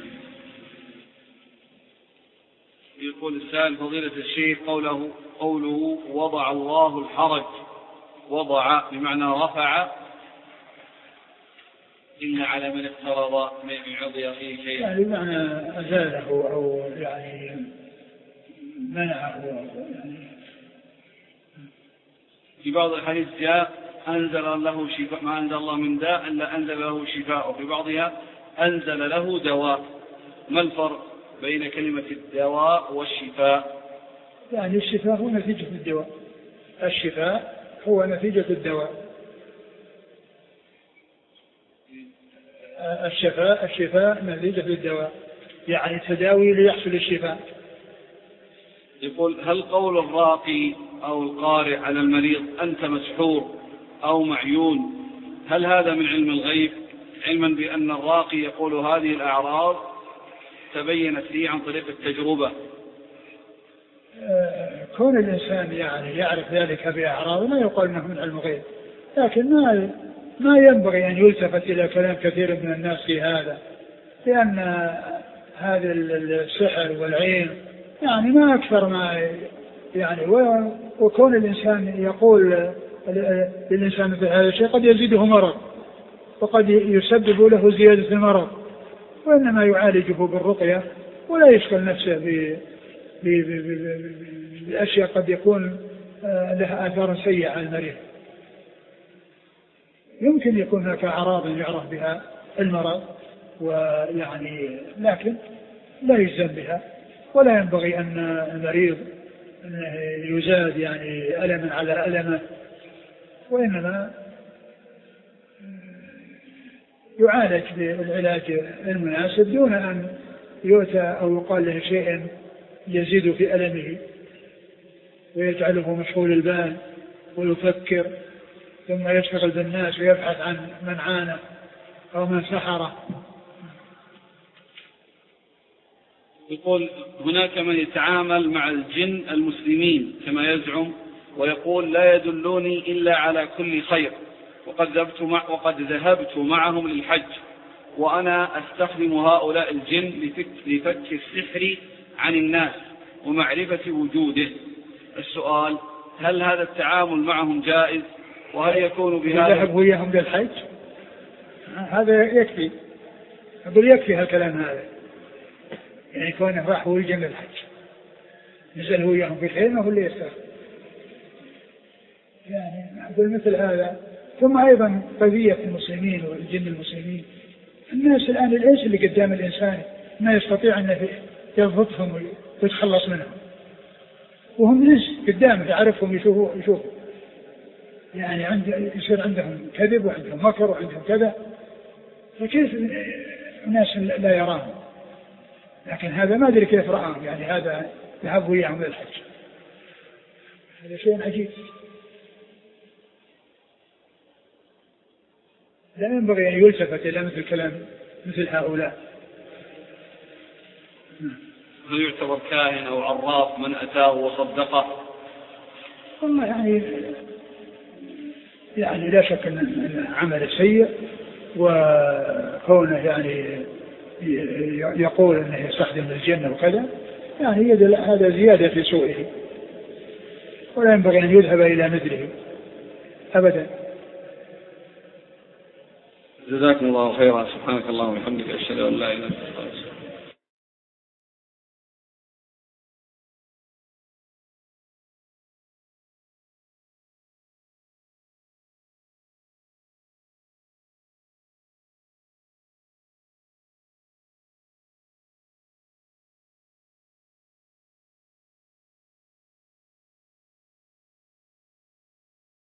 يقول السائل فضيلة الشيخ قوله قوله وضع الله الحرج وضع بمعنى رفع إلا على من افترض من عرض أخيه شيئا يعني بمعنى أزاله أو يعني منعه يعني في بعض الحديث جاء أنزل له شفاء، ما أنزل الله من داء إلا أنزل له شفاء، وفي بعضها أنزل له دواء. ما الفرق بين كلمة الدواء والشفاء؟ يعني الشفاء هو نتيجة الدواء، الشفاء هو نتيجة الدواء. الشفاء الشفاء نتيجة الدواء، يعني التداوي ليحصل الشفاء. يقول: هل قول الراقي أو القارئ على المريض أنت مسحور أو معيون، هل هذا من علم الغيب، علما بأن الراقي يقول هذه الأعراض تبينت لي عن طريق التجربة؟ كون الإنسان يعني يعرف ذلك بأعراض ما يقال أنه من علم الغيب، لكن ما ما ينبغي أن يلتفت إلى كلام كثير من الناس في هذا، لأن هذا السحر والعين يعني ما أكثر ما يعني، وكون الإنسان يقول للإنسان مثل هذا الشيء قد يزيده مرض وقد يسبب له زيادة المرض، وإنما يعالجه بالرقية ولا يشغل نفسه بأشياء قد يكون لها آثار سيئة على المريض. يمكن يكون هناك أعراض يعرف بها المرض ويعني، لكن لا يجزم بها، ولا ينبغي أن المريض يزاد يعني ألما على ألمه، وإنما يعالج بالعلاج المناسب دون أن يؤتى أو يقال له شيء يزيد في ألمه ويجعله مشغول البال ويفكر ثم يشتغل بالناس ويبحث عن من عانى أو من سحره. يقول: هناك من يتعامل مع الجن المسلمين كما يزعم ويقول لا يدلوني إلا على كل خير، وقد ذهبت, مع وقد ذهبت معهم للحج وأنا أستخدم هؤلاء الجن لفك, لفك السحر عن الناس ومعرفة وجوده. السؤال: هل هذا التعامل معهم جائز؟ وهل يكون بهذا الذهب وياهم للحج؟ هذا يكفي، أقول يكفي هالكلام هذا، يعني كونه راح ويجن للحج نزل وياهم في الخيمة هو اللي يستخدم، يعني أقول مثل هذا. ثم أيضا قضية المسلمين والجن المسلمين، الناس الآن الإنس اللي قدام الإنسان ما يستطيع أن يضبطهم ويتخلص منهم، وهم ناس قدامه يعرفهم يشوفوا يشوفوا يعني عند يصير عندهم كذب وعندهم مكر وعندهم كذا، فكيف الناس لا يراهم؟ لكن هذا ما أدري كيف رآهم، يعني هذا ذهب وياهم للحج، هذا شيء عجيب. لا ينبغي أن يلتفت إلى مثل كلام مثل هؤلاء. هل يعتبر كاهن أو عراف من أتاه وصدقه؟ والله يعني يعني لا شك أن عمل سيء، وكونه يعني يقول أنه يستخدم الجن وكذا يعني هذا زيادة في سوءه، ولا ينبغي أن يذهب إلى مثله أبدا. جزاكم الله خيرا. سبحانك اللهم وبحمدك، أشهد أن لا إله إلا أنت.